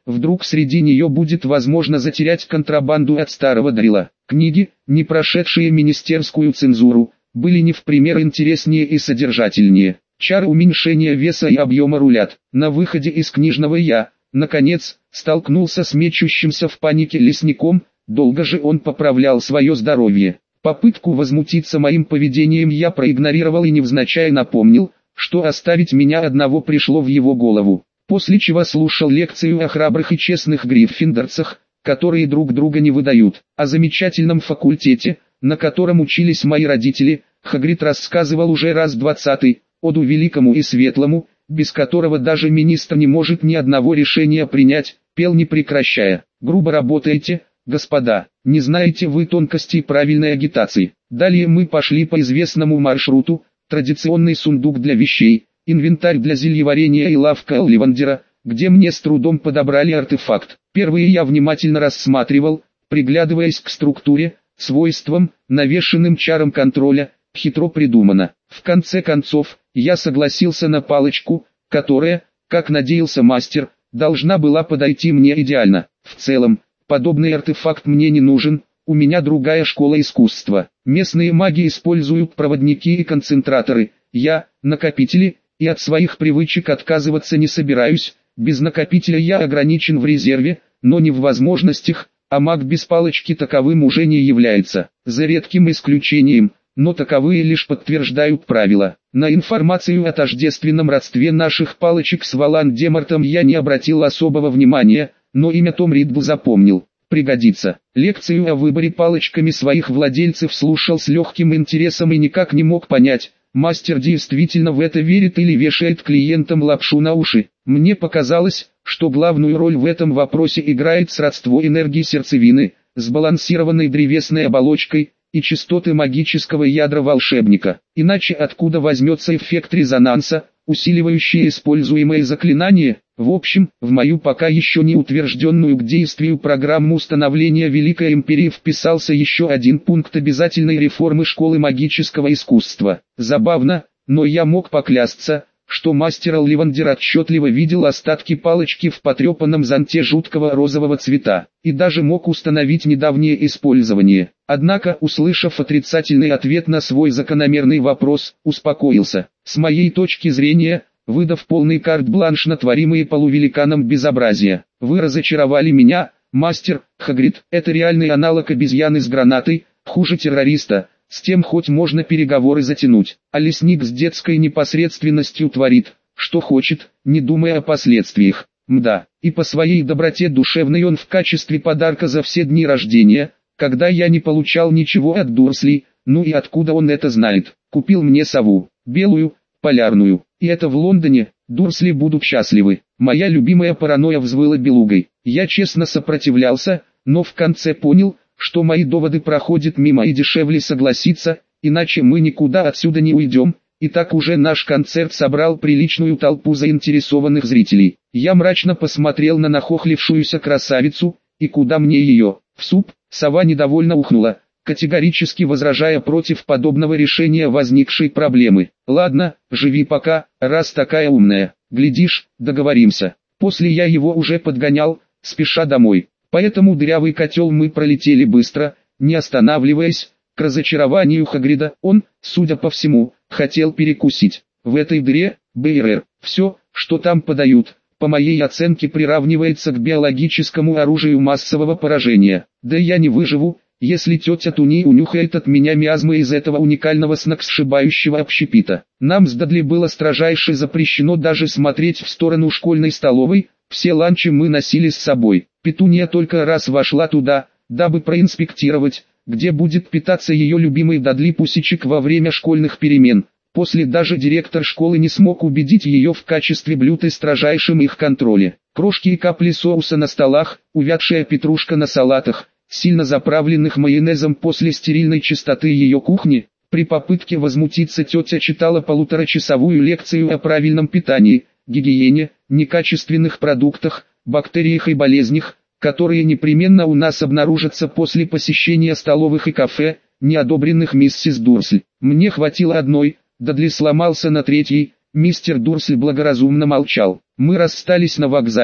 вдруг среди нее будет возможно затерять контрабанду от старого дрила. Книги, не прошедшие министерскую цензуру, были не в пример интереснее и содержательнее. Чары уменьшения веса и объема рулят. На выходе из книжного я, наконец, столкнулся с мечущимся в панике лесником. Долго же он поправлял свое здоровье. Попытку возмутиться моим поведением я проигнорировал и невзначай напомнил, что оставить меня одного пришло в его голову. После чего слушал лекцию о храбрых и честных гриффиндорцах, которые друг друга не выдают. О замечательном факультете, на котором учились мои родители, Хагрид рассказывал уже раз 20-й, оду великому и светлому, без которого даже министр не может ни одного решения принять, пел не прекращая. Грубо работаете, господа, не знаете вы тонкостей правильной агитации. Далее мы пошли по известному маршруту: традиционный сундук для вещей, инвентарь для зельеварения и лавка Олливандера, где мне с трудом подобрали артефакт. Первые я внимательно рассматривал, приглядываясь к структуре, свойствам, навешенным чарам контроля. Хитро придумано. В конце концов, я согласился на палочку, которая, как надеялся мастер, должна была подойти мне идеально. В целом, подобный артефакт мне не нужен, у меня другая школа искусства. Местные маги используют проводники и концентраторы, я – накопители, и от своих привычек отказываться не собираюсь. Без накопителя я ограничен в резерве, но не в возможностях, а маг без палочки таковым уже не является. За редким исключением, но таковые лишь подтверждают правила. На информацию о тождественном родстве наших палочек с Волан-де-Мортом я не обратил особого внимания, но имя Том Риддл запомнил. Пригодится. Лекцию о выборе палочками своих владельцев слушал с легким интересом и никак не мог понять, мастер действительно в это верит или вешает клиентам лапшу на уши. Мне показалось, что главную роль в этом вопросе играет сродство энергии сердцевины, сбалансированной древесной оболочкой, и частоты магического ядра волшебника. Иначе откуда возьмется эффект резонанса, усиливающий используемое заклинание? В общем, в мою пока еще не утвержденную к действию программу установления Великой Империи вписался еще один пункт обязательной реформы школы магического искусства. Забавно, но я мог поклясться, что мастер Олливандер отчетливо видел остатки палочки в потрепанном зонте жуткого розового цвета, и даже мог установить недавнее использование. Однако, услышав отрицательный ответ на свой закономерный вопрос, успокоился. С моей точки зрения, выдав полный карт-бланш на творимые полувеликаном безобразия, вы разочаровали меня, мастер. Хагрид, это реальный аналог обезьяны с гранатой, хуже террориста. С тем хоть можно переговоры затянуть, а лесник с детской непосредственностью творит, что хочет, не думая о последствиях. Мда, и по своей доброте душевной он в качестве подарка за все дни рождения, когда я не получал ничего от Дурслей, ну и откуда он это знает, купил мне сову, белую, полярную, и это в Лондоне. Дурсли будут счастливы. Моя любимая паранойя взвыла белугой. Я честно сопротивлялся, но в конце понял, что мои доводы проходят мимо и дешевле согласиться, иначе мы никуда отсюда не уйдем. И так уже наш концерт собрал приличную толпу заинтересованных зрителей. Я мрачно посмотрел на нахохлившуюся красавицу, и куда мне ее, в суп? Сова недовольно ухнула, категорически возражая против подобного решения возникшей проблемы. Ладно, живи пока, раз такая умная, глядишь, договоримся. После я его уже подгонял, спеша домой. Поэтому дырявый котел мы пролетели быстро, не останавливаясь. К разочарованию Хагрида, он, судя по всему, хотел перекусить. В этой дыре, БРР, все, что там подают, по моей оценке приравнивается к биологическому оружию массового поражения. Да я не выживу, если тетя Туни унюхает от меня миазмы из этого уникального сногсшибающего общепита. Нам с Дадли было строжайше запрещено даже смотреть в сторону школьной столовой, все ланчи мы носили с собой. Петунья только раз вошла туда, дабы проинспектировать, где будет питаться ее любимый Дадли Пусичек во время школьных перемен. После даже директор школы не смог убедить ее в качестве блюд и строжайшем их контроле. Крошки и капли соуса на столах, увядшая петрушка на салатах, сильно заправленных майонезом после стерильной чистоты ее кухни. При попытке возмутиться тетя читала полуторачасовую лекцию о правильном питании, гигиене, некачественных продуктах, бактериях и болезнях, которые непременно у нас обнаружатся после посещения столовых и кафе, не одобренных миссис Дурсль. Мне хватило одной, Дадли сломался на третьей, мистер Дурсль благоразумно молчал. Мы расстались на вокзале,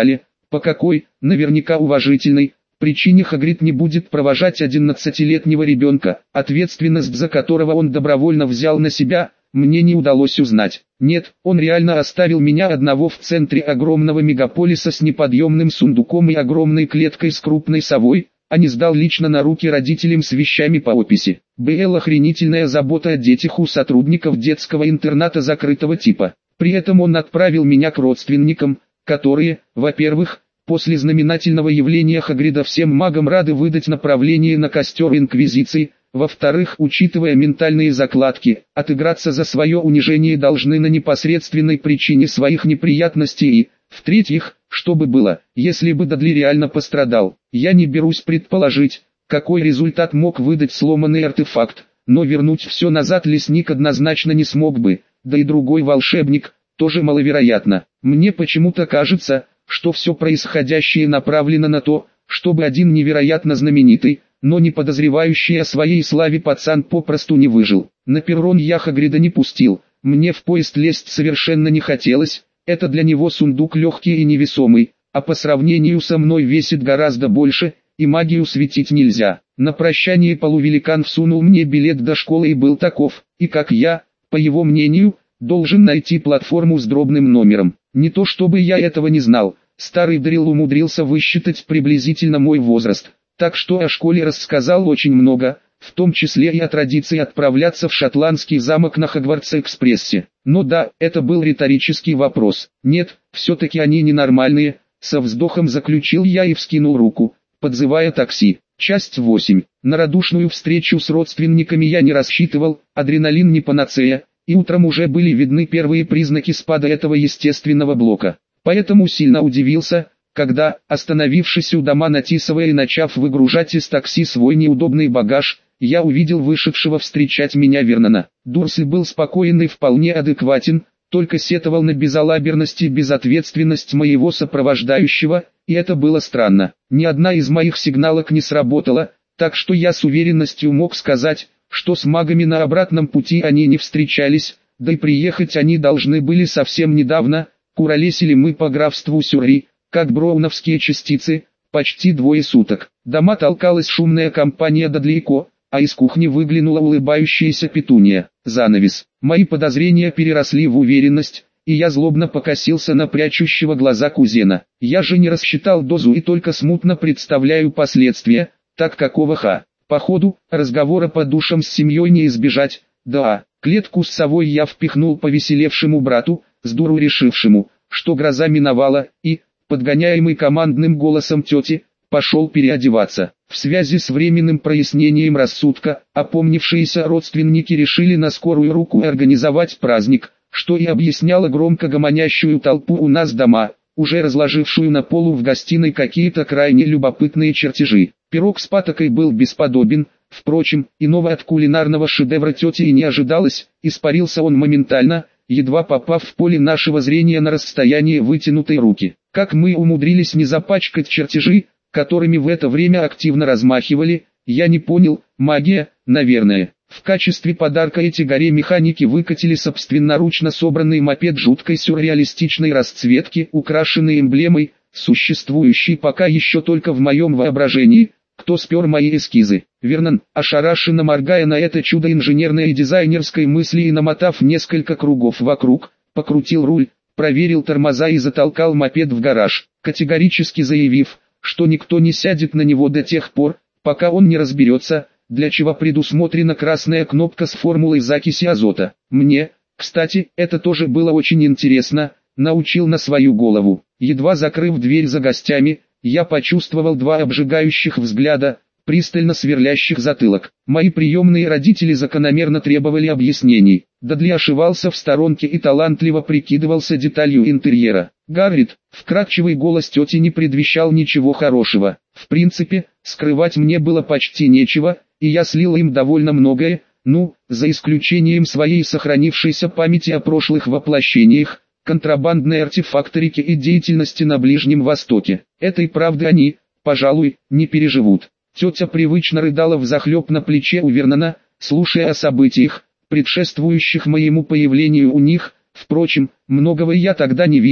По какой, наверняка уважительной, причине Хагрид не будет провожать 11-летнего ребенка, ответственность за которого он добровольно взял на себя, мне не удалось узнать. Нет, он реально оставил меня одного в центре огромного мегаполиса с неподъемным сундуком и огромной клеткой с крупной совой, а не сдал лично на руки родителям с вещами по описи. Охренительная забота о детях у сотрудников детского интерната закрытого типа. При этом он отправил меня к родственникам, которые, во-первых, после знаменательного явления Хагрида всем магам рады выдать направление на костер Инквизиции, во-вторых, учитывая ментальные закладки, отыграться за свое унижение должны на непосредственной причине своих неприятностей и, в-третьих, что бы было, если бы Дадли реально пострадал. Я не берусь предположить, какой результат мог выдать сломанный артефакт, но вернуть все назад лесник однозначно не смог бы, да и другой волшебник, тоже маловероятно. Мне почему-то кажется, что все происходящее направлено на то, чтобы один невероятно знаменитый, но не подозревающий о своей славе пацан попросту не выжил. На перрон я Хагрида не пустил, мне в поезд лезть совершенно не хотелось, это для него сундук легкий и невесомый, а по сравнению со мной весит гораздо больше, и магию светить нельзя. На прощание полувеликан всунул мне билет до школы и был таков, и как я, по его мнению, должен найти платформу с дробным номером. Не то чтобы я этого не знал, старый дрил умудрился высчитать приблизительно мой возраст, так что о школе рассказал очень много, в том числе и о традиции отправляться в шотландский замок на Хогвартс-экспрессе. Но да, это был риторический вопрос. Нет, все-таки они ненормальные, со вздохом заключил я и вскинул руку, подзывая такси. Часть 8. На радушную встречу с родственниками я не рассчитывал, адреналин не панацея, и утром уже были видны первые признаки спада этого естественного блока. Поэтому сильно удивился, когда, остановившись у дома на Тисовой и начав выгружать из такси свой неудобный багаж, я увидел вышедшего встречать меня Вернона. Дурсль был спокоен и вполне адекватен, только сетовал на безалаберность и безответственность моего сопровождающего, и это было странно. Ни одна из моих сигналок не сработала, так что я с уверенностью мог сказать, что с магами на обратном пути они не встречались, да и приехать они должны были совсем недавно. Куролесили мы по графству Сюрри, как броуновские частицы, почти 2 суток. Дома толкалась шумная компания Дадлейко, а из кухни выглянула улыбающаяся Петуния. Занавес. Мои подозрения переросли в уверенность, и я злобно покосился на прячущего глаза кузена. Я же не рассчитал дозу и только смутно представляю последствия, так какого Походу, разговора по душам с семьей не избежать. Да, клетку с совой я впихнул повеселевшему брату, сдуру решившему, что гроза миновала, и, подгоняемый командным голосом тети, пошел переодеваться. В связи с временным прояснением рассудка, опомнившиеся родственники решили на скорую руку организовать праздник, что и объясняло громко гомонящую толпу у нас дома, уже разложившую на полу в гостиной какие-то крайне любопытные чертежи. Пирог с патокой был бесподобен, впрочем, иного от кулинарного шедевра тети и не ожидалось, испарился он моментально, едва попав в поле нашего зрения на расстоянии вытянутой руки. Как мы умудрились не запачкать чертежи, которыми в это время активно размахивали, я не понял, магия, наверное. В качестве подарка эти горе-механики выкатили собственноручно собранный мопед жуткой сюрреалистичной расцветки, украшенный эмблемой, существующей пока еще только в моем воображении. Кто спер мои эскизы? Вернон, ошарашенно моргая на это чудо инженерной и дизайнерской мысли и намотав несколько кругов вокруг, покрутил руль, проверил тормоза и затолкал мопед в гараж, категорически заявив, что никто не сядет на него до тех пор, пока он не разберется, для чего предусмотрена красная кнопка с формулой закиси азота. Мне, кстати, это тоже было очень интересно, научил на свою голову. Едва закрыв дверь за гостями, я почувствовал 2 обжигающих взгляда, пристально сверлящих затылок. Мои приемные родители закономерно требовали объяснений. Дадли ошивался в сторонке и талантливо прикидывался деталью интерьера. Гаррит, вкрадчивый голос тети не предвещал ничего хорошего. В принципе, скрывать мне было почти нечего, и я слил им довольно многое, за исключением своей сохранившейся памяти о прошлых воплощениях, контрабандной артефакторике и деятельности на Ближнем Востоке. Этой правды они, пожалуй, не переживут. Тетя привычно рыдала взахлеб на плече у Вернона, слушая о событиях, предшествующих моему появлению у них. Впрочем, многого я тогда не видел,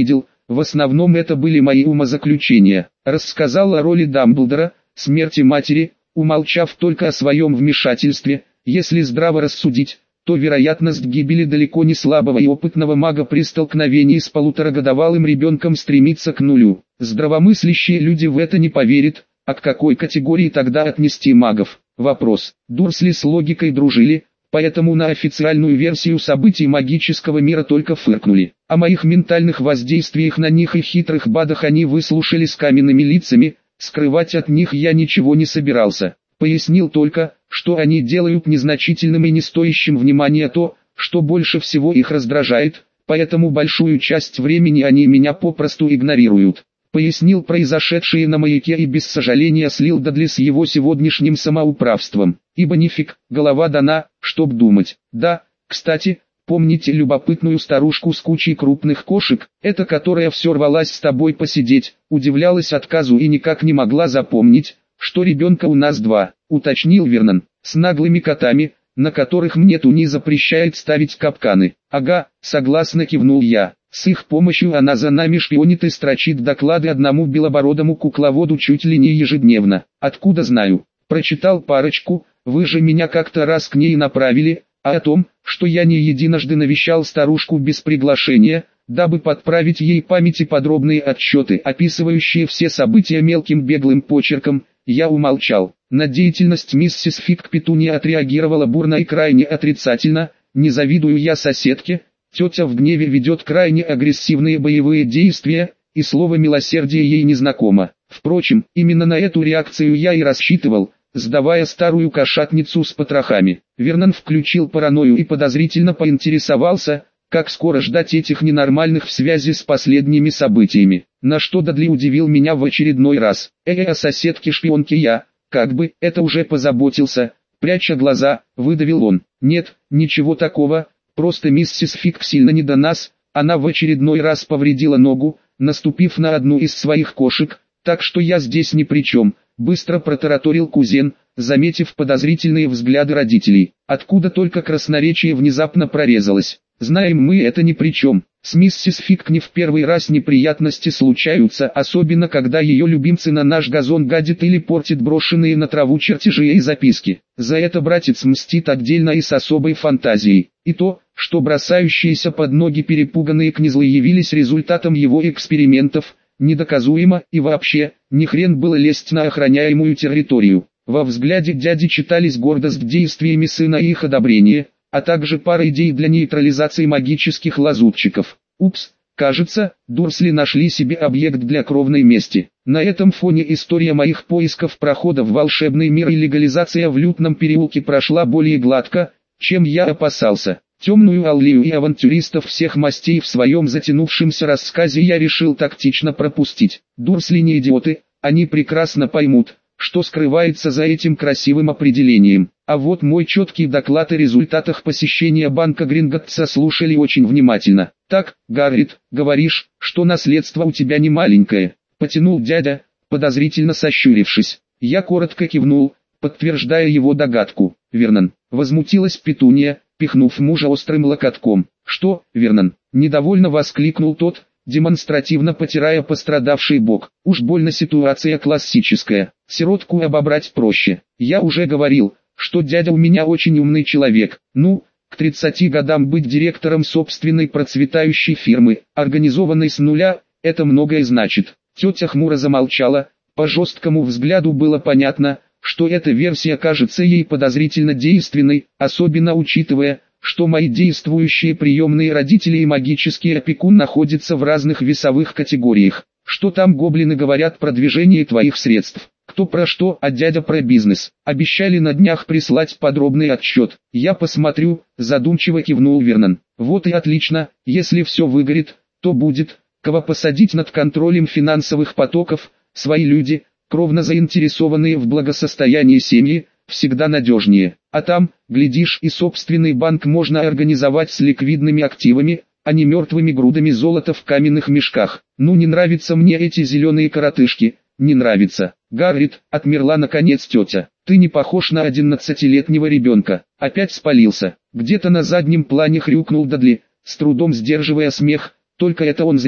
в основном это были мои умозаключения. Рассказал о роли Дамблдора, смерти матери, умолчав только о своем вмешательстве. Если здраво рассудить, то вероятность гибели далеко не слабого и опытного мага при столкновении с полуторагодовалым ребенком стремится к нулю. Здравомыслящие люди в это не поверят, а к какой категории тогда отнести магов? Вопрос. Дурсли с логикой дружили, поэтому на официальную версию событий магического мира только фыркнули. О моих ментальных воздействиях на них и хитрых бадах они выслушали с каменными лицами, скрывать от них я ничего не собирался. Пояснил только, что они делают незначительным и не стоящим внимания то, что больше всего их раздражает, поэтому большую часть времени они меня попросту игнорируют. Пояснил произошедшее на маяке и без сожаления слил Дадли с его сегодняшним самоуправством, ибо нифиг, голова дана, чтоб думать. Да, кстати, помните любопытную старушку с кучей крупных кошек, эта которая все рвалась с тобой посидеть, удивлялась отказу и никак не могла запомнить, что ребенка у нас два, уточнил Вернон, с наглыми котами, на которых мне Туни запрещает ставить капканы. Ага, согласно кивнул я. С их помощью она за нами шпионит и строчит доклады одному белобородому кукловоду чуть ли не ежедневно. Откуда знаю? Прочитал парочку, вы же меня как-то раз к ней направили, а о том, что я не единожды навещал старушку без приглашения, дабы подправить ей память и подробные отчеты, описывающие все события мелким беглым почерком, я умолчал. На деятельность миссис Фиг Петунья отреагировала бурно и крайне отрицательно. Не завидую я соседке, тетя в гневе ведет крайне агрессивные боевые действия, и слово милосердие ей не знакомо. Впрочем, именно на эту реакцию я и рассчитывал, сдавая старую кошатницу с потрохами. Вернон включил паранойю и подозрительно поинтересовался, как скоро ждать этих ненормальных в связи с последними событиями. На что Дадли удивил меня в очередной раз. О соседке-шпионке я, как бы, это уже позаботился, пряча глаза, выдавил он. Нет, ничего такого, просто миссис Фиг сильно не до нас, она в очередной раз повредила ногу, наступив на одну из своих кошек, так что я здесь ни при чем, быстро протараторил кузен, заметив подозрительные взгляды родителей. Откуда только красноречие внезапно прорезалось. Знаем мы это ни при чем. С миссис Фиг не в первый раз неприятности случаются, особенно когда ее любимцы на наш газон гадят или портят брошенные на траву чертежи и записки. За это братец мстит отдельно и с особой фантазией. И то, что бросающиеся под ноги перепуганные князлы явились результатом его экспериментов, недоказуемо, и вообще, ни хрен было лезть на охраняемую территорию. Во взгляде дяди читались гордость действиями сына и их одобрение, а также пара идей для нейтрализации магических лазутчиков. Упс, кажется, Дурсли нашли себе объект для кровной мести. На этом фоне история моих поисков прохода в волшебный мир и легализация в лютном переулке прошла более гладко, чем я опасался. Темную аллею и авантюристов всех мастей в своем затянувшемся рассказе я решил тактично пропустить. Дурсли не идиоты, они прекрасно поймут, что скрывается за этим красивым определением. А вот мой четкий доклад о результатах посещения банка Гринготтса слушали очень внимательно. «Так, Гаррит, говоришь, что наследство у тебя не маленькое», — потянул дядя, подозрительно сощурившись. Я коротко кивнул, подтверждая его догадку. «Вернон», — возмутилась Петунья, пихнув мужа острым локотком. «Что, Вернон?» — недовольно воскликнул тот, демонстративно потирая пострадавший бок. «Уж больно ситуация классическая, сиротку обобрать проще. Я уже говорил, что дядя у меня очень умный человек. Ну, к 30 годам быть директором собственной процветающей фирмы, организованной с нуля, это многое значит». Тетя хмуро замолчала, по жесткому взгляду было понятно, что эта версия кажется ей подозрительно действенной, особенно учитывая, что мои действующие приемные родители и магический опекун находятся в разных весовых категориях. Что там гоблины говорят про движение твоих средств? Кто про что, а дядя про бизнес. Обещали на днях прислать подробный отчет. Я посмотрю, задумчиво кивнул Вернон. Вот и отлично, если все выгорит, то будет, кого посадить над контролем финансовых потоков, свои люди, кровно заинтересованные в благосостоянии семьи, всегда надежнее. А там, глядишь, и собственный банк можно организовать с ликвидными активами, а не мертвыми грудами золота в каменных мешках. Ну не нравятся мне эти зеленые коротышки, не нравится. Гаррит, отмерла наконец тетя. Ты не похож на 11-летнего ребенка. Опять спалился. Где-то на заднем плане хрюкнул Дадли, с трудом сдерживая смех. Только это он зря.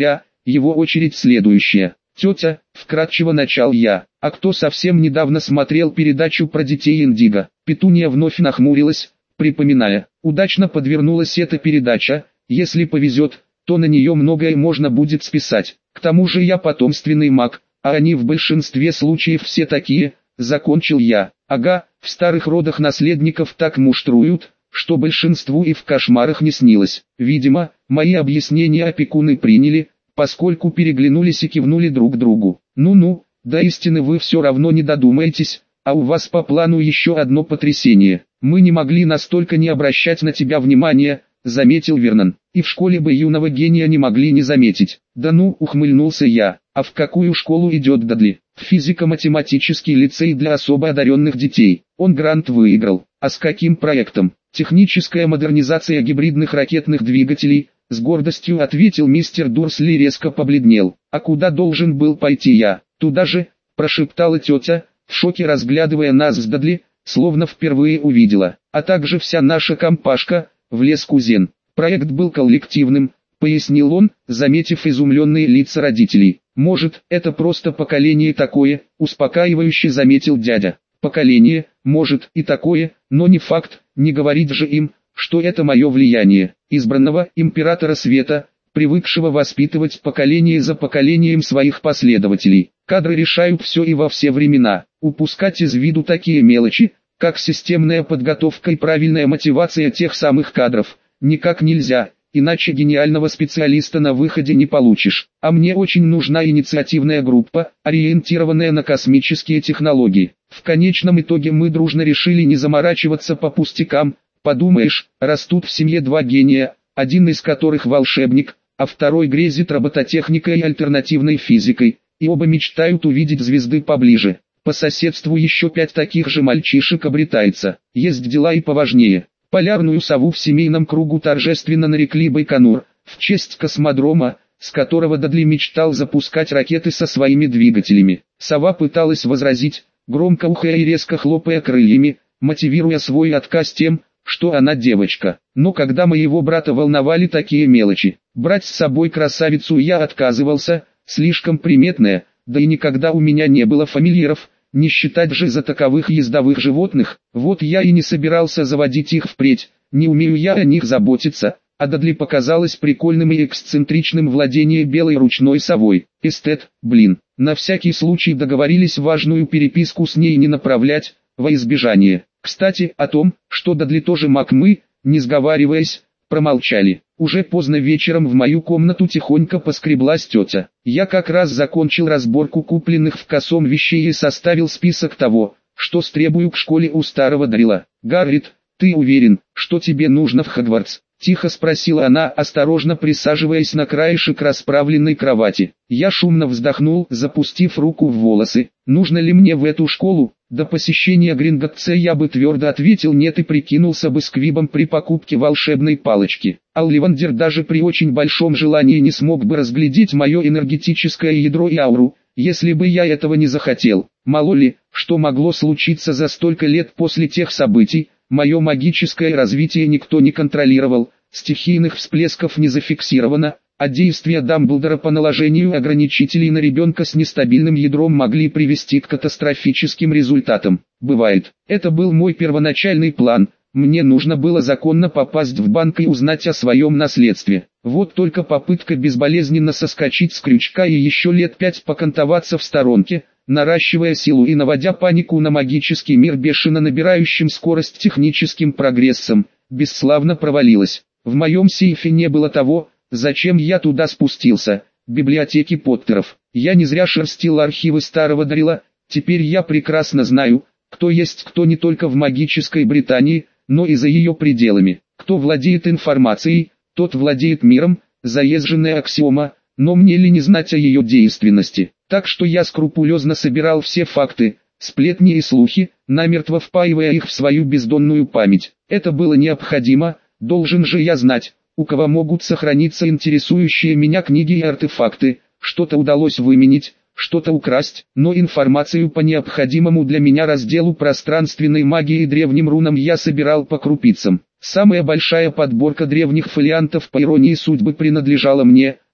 его очередь следующая. Тетя, вкратчиво начал я, а кто совсем недавно смотрел передачу про детей Индиго? Петунья вновь нахмурилась, припоминая. Удачно подвернулась эта передача, если повезет, то на нее многое можно будет списать. К тому же я потомственный маг, а они в большинстве случаев все такие, закончил я. Ага, в старых родах наследников так муштруют, что большинству и в кошмарах не снилось. Видимо, мои объяснения опекуны приняли, поскольку переглянулись и кивнули друг другу. Ну-ну, до истины вы все равно не додумаетесь, а у вас по плану еще одно потрясение. Мы не могли настолько не обращать на тебя внимания, заметил Вернон. И в школе бы юного гения не могли не заметить. Да ну, ухмыльнулся я. А в какую школу идет Дадли? В физико-математический лицей для особо одаренных детей. Он грант выиграл. А с каким проектом? Техническая модернизация гибридных ракетных двигателей. С гордостью ответил мистер Дурсли, резко побледнел. А куда должен был пойти я? Туда же, прошептала тетя, в шоке разглядывая нас с Дадли, словно впервые увидела. А также вся наша компашка, влез кузен. Проект был коллективным, пояснил он, заметив изумленные лица родителей. Может, это просто поколение такое, успокаивающе заметил дядя. Поколение, может и такое, но не факт, не говорить же им, что это мое влияние, избранного императора света, привыкшего воспитывать поколение за поколением своих последователей. Кадры решают все и во все времена. Упускать из виду такие мелочи, как системная подготовка и правильная мотивация тех самых кадров, никак нельзя, иначе гениального специалиста на выходе не получишь. А мне очень нужна инициативная группа, ориентированная на космические технологии. В конечном итоге мы дружно решили не заморачиваться по пустякам. Подумаешь, растут в семье два гения, один из которых волшебник, а второй грезит робототехникой и альтернативной физикой, и оба мечтают увидеть звезды поближе. По соседству еще 5 таких же мальчишек обретается. Есть дела и поважнее. Полярную сову в семейном кругу торжественно нарекли Байконур, в честь космодрома, с которого Дадли мечтал запускать ракеты со своими двигателями. Сова пыталась возразить, громко ухая и резко хлопая крыльями, мотивируя свой отказ тем, что она девочка. Но когда моего брата волновали такие мелочи, брать с собой красавицу я отказывался, слишком приметная, да и никогда у меня не было фамильяров, не считать же за таковых ездовых животных, вот я и не собирался заводить их впредь, не умею я о них заботиться, а Дадли показалось прикольным и эксцентричным владение белой ручной совой. Эстет, блин, на всякий случай договорились важную переписку с ней не направлять, во избежание. Кстати, о том, что Дадли тоже маг, мы, не сговариваясь, промолчали. Уже поздно вечером в мою комнату тихонько поскреблась тетя. Я как раз закончил разборку купленных в косом вещей и составил список того, что стребую к школе у старого Дрила. «Гаррит, ты уверен, что тебе нужно в Хогвартс?» — тихо спросила она, осторожно присаживаясь на краешек расправленной кровати. Я шумно вздохнул, запустив руку в волосы. «Нужно ли мне в эту школу?» До посещения Гринготца я бы твердо ответил нет и прикинулся бы сквибом при покупке волшебной палочки. Олливандер даже при очень большом желании не смог бы разглядеть мое энергетическое ядро и ауру, если бы я этого не захотел. Мало ли, что могло случиться за столько лет после тех событий, мое магическое развитие никто не контролировал, стихийных всплесков не зафиксировано, а действия Дамблдора по наложению ограничителей на ребенка с нестабильным ядром могли привести к катастрофическим результатам. Бывает. Это был мой первоначальный план. Мне нужно было законно попасть в банк и узнать о своем наследстве. Вот только попытка безболезненно соскочить с крючка и еще лет 5 покантоваться в сторонке, наращивая силу и наводя панику на магический мир бешено набирающим скорость техническим прогрессом, бесславно провалилась. В моем сейфе не было того, зачем я туда спустился, библиотеки Поттеров. Я не зря шерстил архивы старого Дрила, теперь я прекрасно знаю, кто есть кто не только в магической Британии, но и за ее пределами. Кто владеет информацией, тот владеет миром, заезженная аксиома, но мне ли не знать о ее действенности. Так что я скрупулезно собирал все факты, сплетни и слухи, намертво впаивая их в свою бездонную память. Это было необходимо, должен же я знать, у кого могут сохраниться интересующие меня книги и артефакты. Что-то удалось выменить, что-то украсть, но информацию по необходимому для меня разделу пространственной магии и древним рунам я собирал по крупицам. Самая большая подборка древних фолиантов по иронии судьбы принадлежала мне,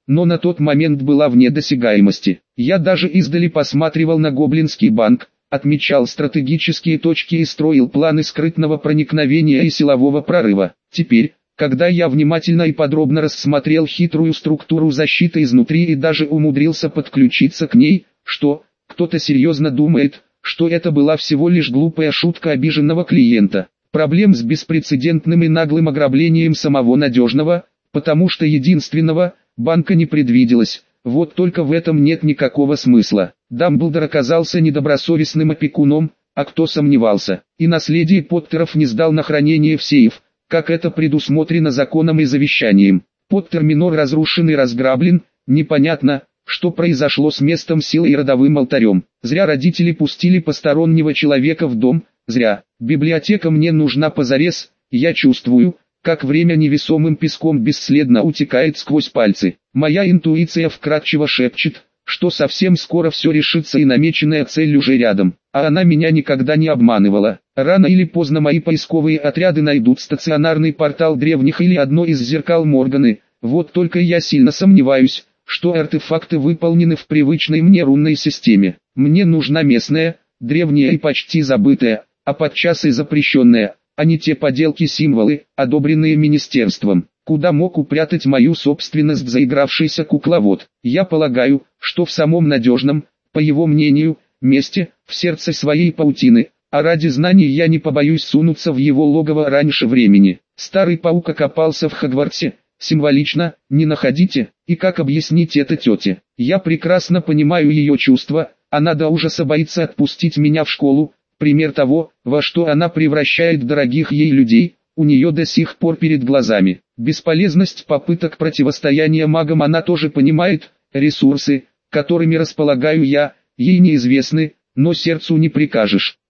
но на тот момент была вне досягаемости. Я даже издали посматривал на Гоблинский банк, отмечал стратегические точки и строил планы скрытного проникновения и силового прорыва. Теперь, когда я внимательно и подробно рассмотрел хитрую структуру защиты изнутри и даже умудрился подключиться к ней, что, кто-то серьезно думает, что это была всего лишь глупая шутка обиженного клиента. Проблем с беспрецедентным и наглым ограблением самого надежного, потому что единственного, банка не предвиделось. Вот только в этом нет никакого смысла. Дамблдор оказался недобросовестным опекуном, а кто сомневался, и наследие Поттеров не сдал на хранение в сейф, как это предусмотрено законом и завещанием. Поттер Минор разрушен и разграблен, непонятно, что произошло с местом силы и родовым алтарем. Зря родители пустили постороннего человека в дом, зря. Библиотека мне нужна позарез, я чувствую, как время невесомым песком бесследно утекает сквозь пальцы. Моя интуиция вкратчиво шепчет, что совсем скоро все решится и намеченная цель уже рядом. А она меня никогда не обманывала. Рано или поздно мои поисковые отряды найдут стационарный портал древних или одно из зеркал Морганы. Вот только я сильно сомневаюсь, что артефакты выполнены в привычной мне рунной системе. Мне нужна местная, древняя и почти забытая, а подчас и запрещенная, а не те поделки-символы, одобренные министерством. Куда мог упрятать мою собственность заигравшийся кукловод? Я полагаю, что в самом надежном, по его мнению, месте, в сердце своей паутины, а ради знаний я не побоюсь сунуться в его логово раньше времени. Старый паук окопался в Хогвартсе, символично, не находите? И как объяснить это тете? Я прекрасно понимаю ее чувства, она до ужаса боится отпустить меня в школу, пример того, во что она превращает дорогих ей людей, у нее до сих пор перед глазами. Бесполезность попыток противостояния магам она тоже понимает, ресурсы, которыми располагаю я, ей неизвестны, но сердцу не прикажешь.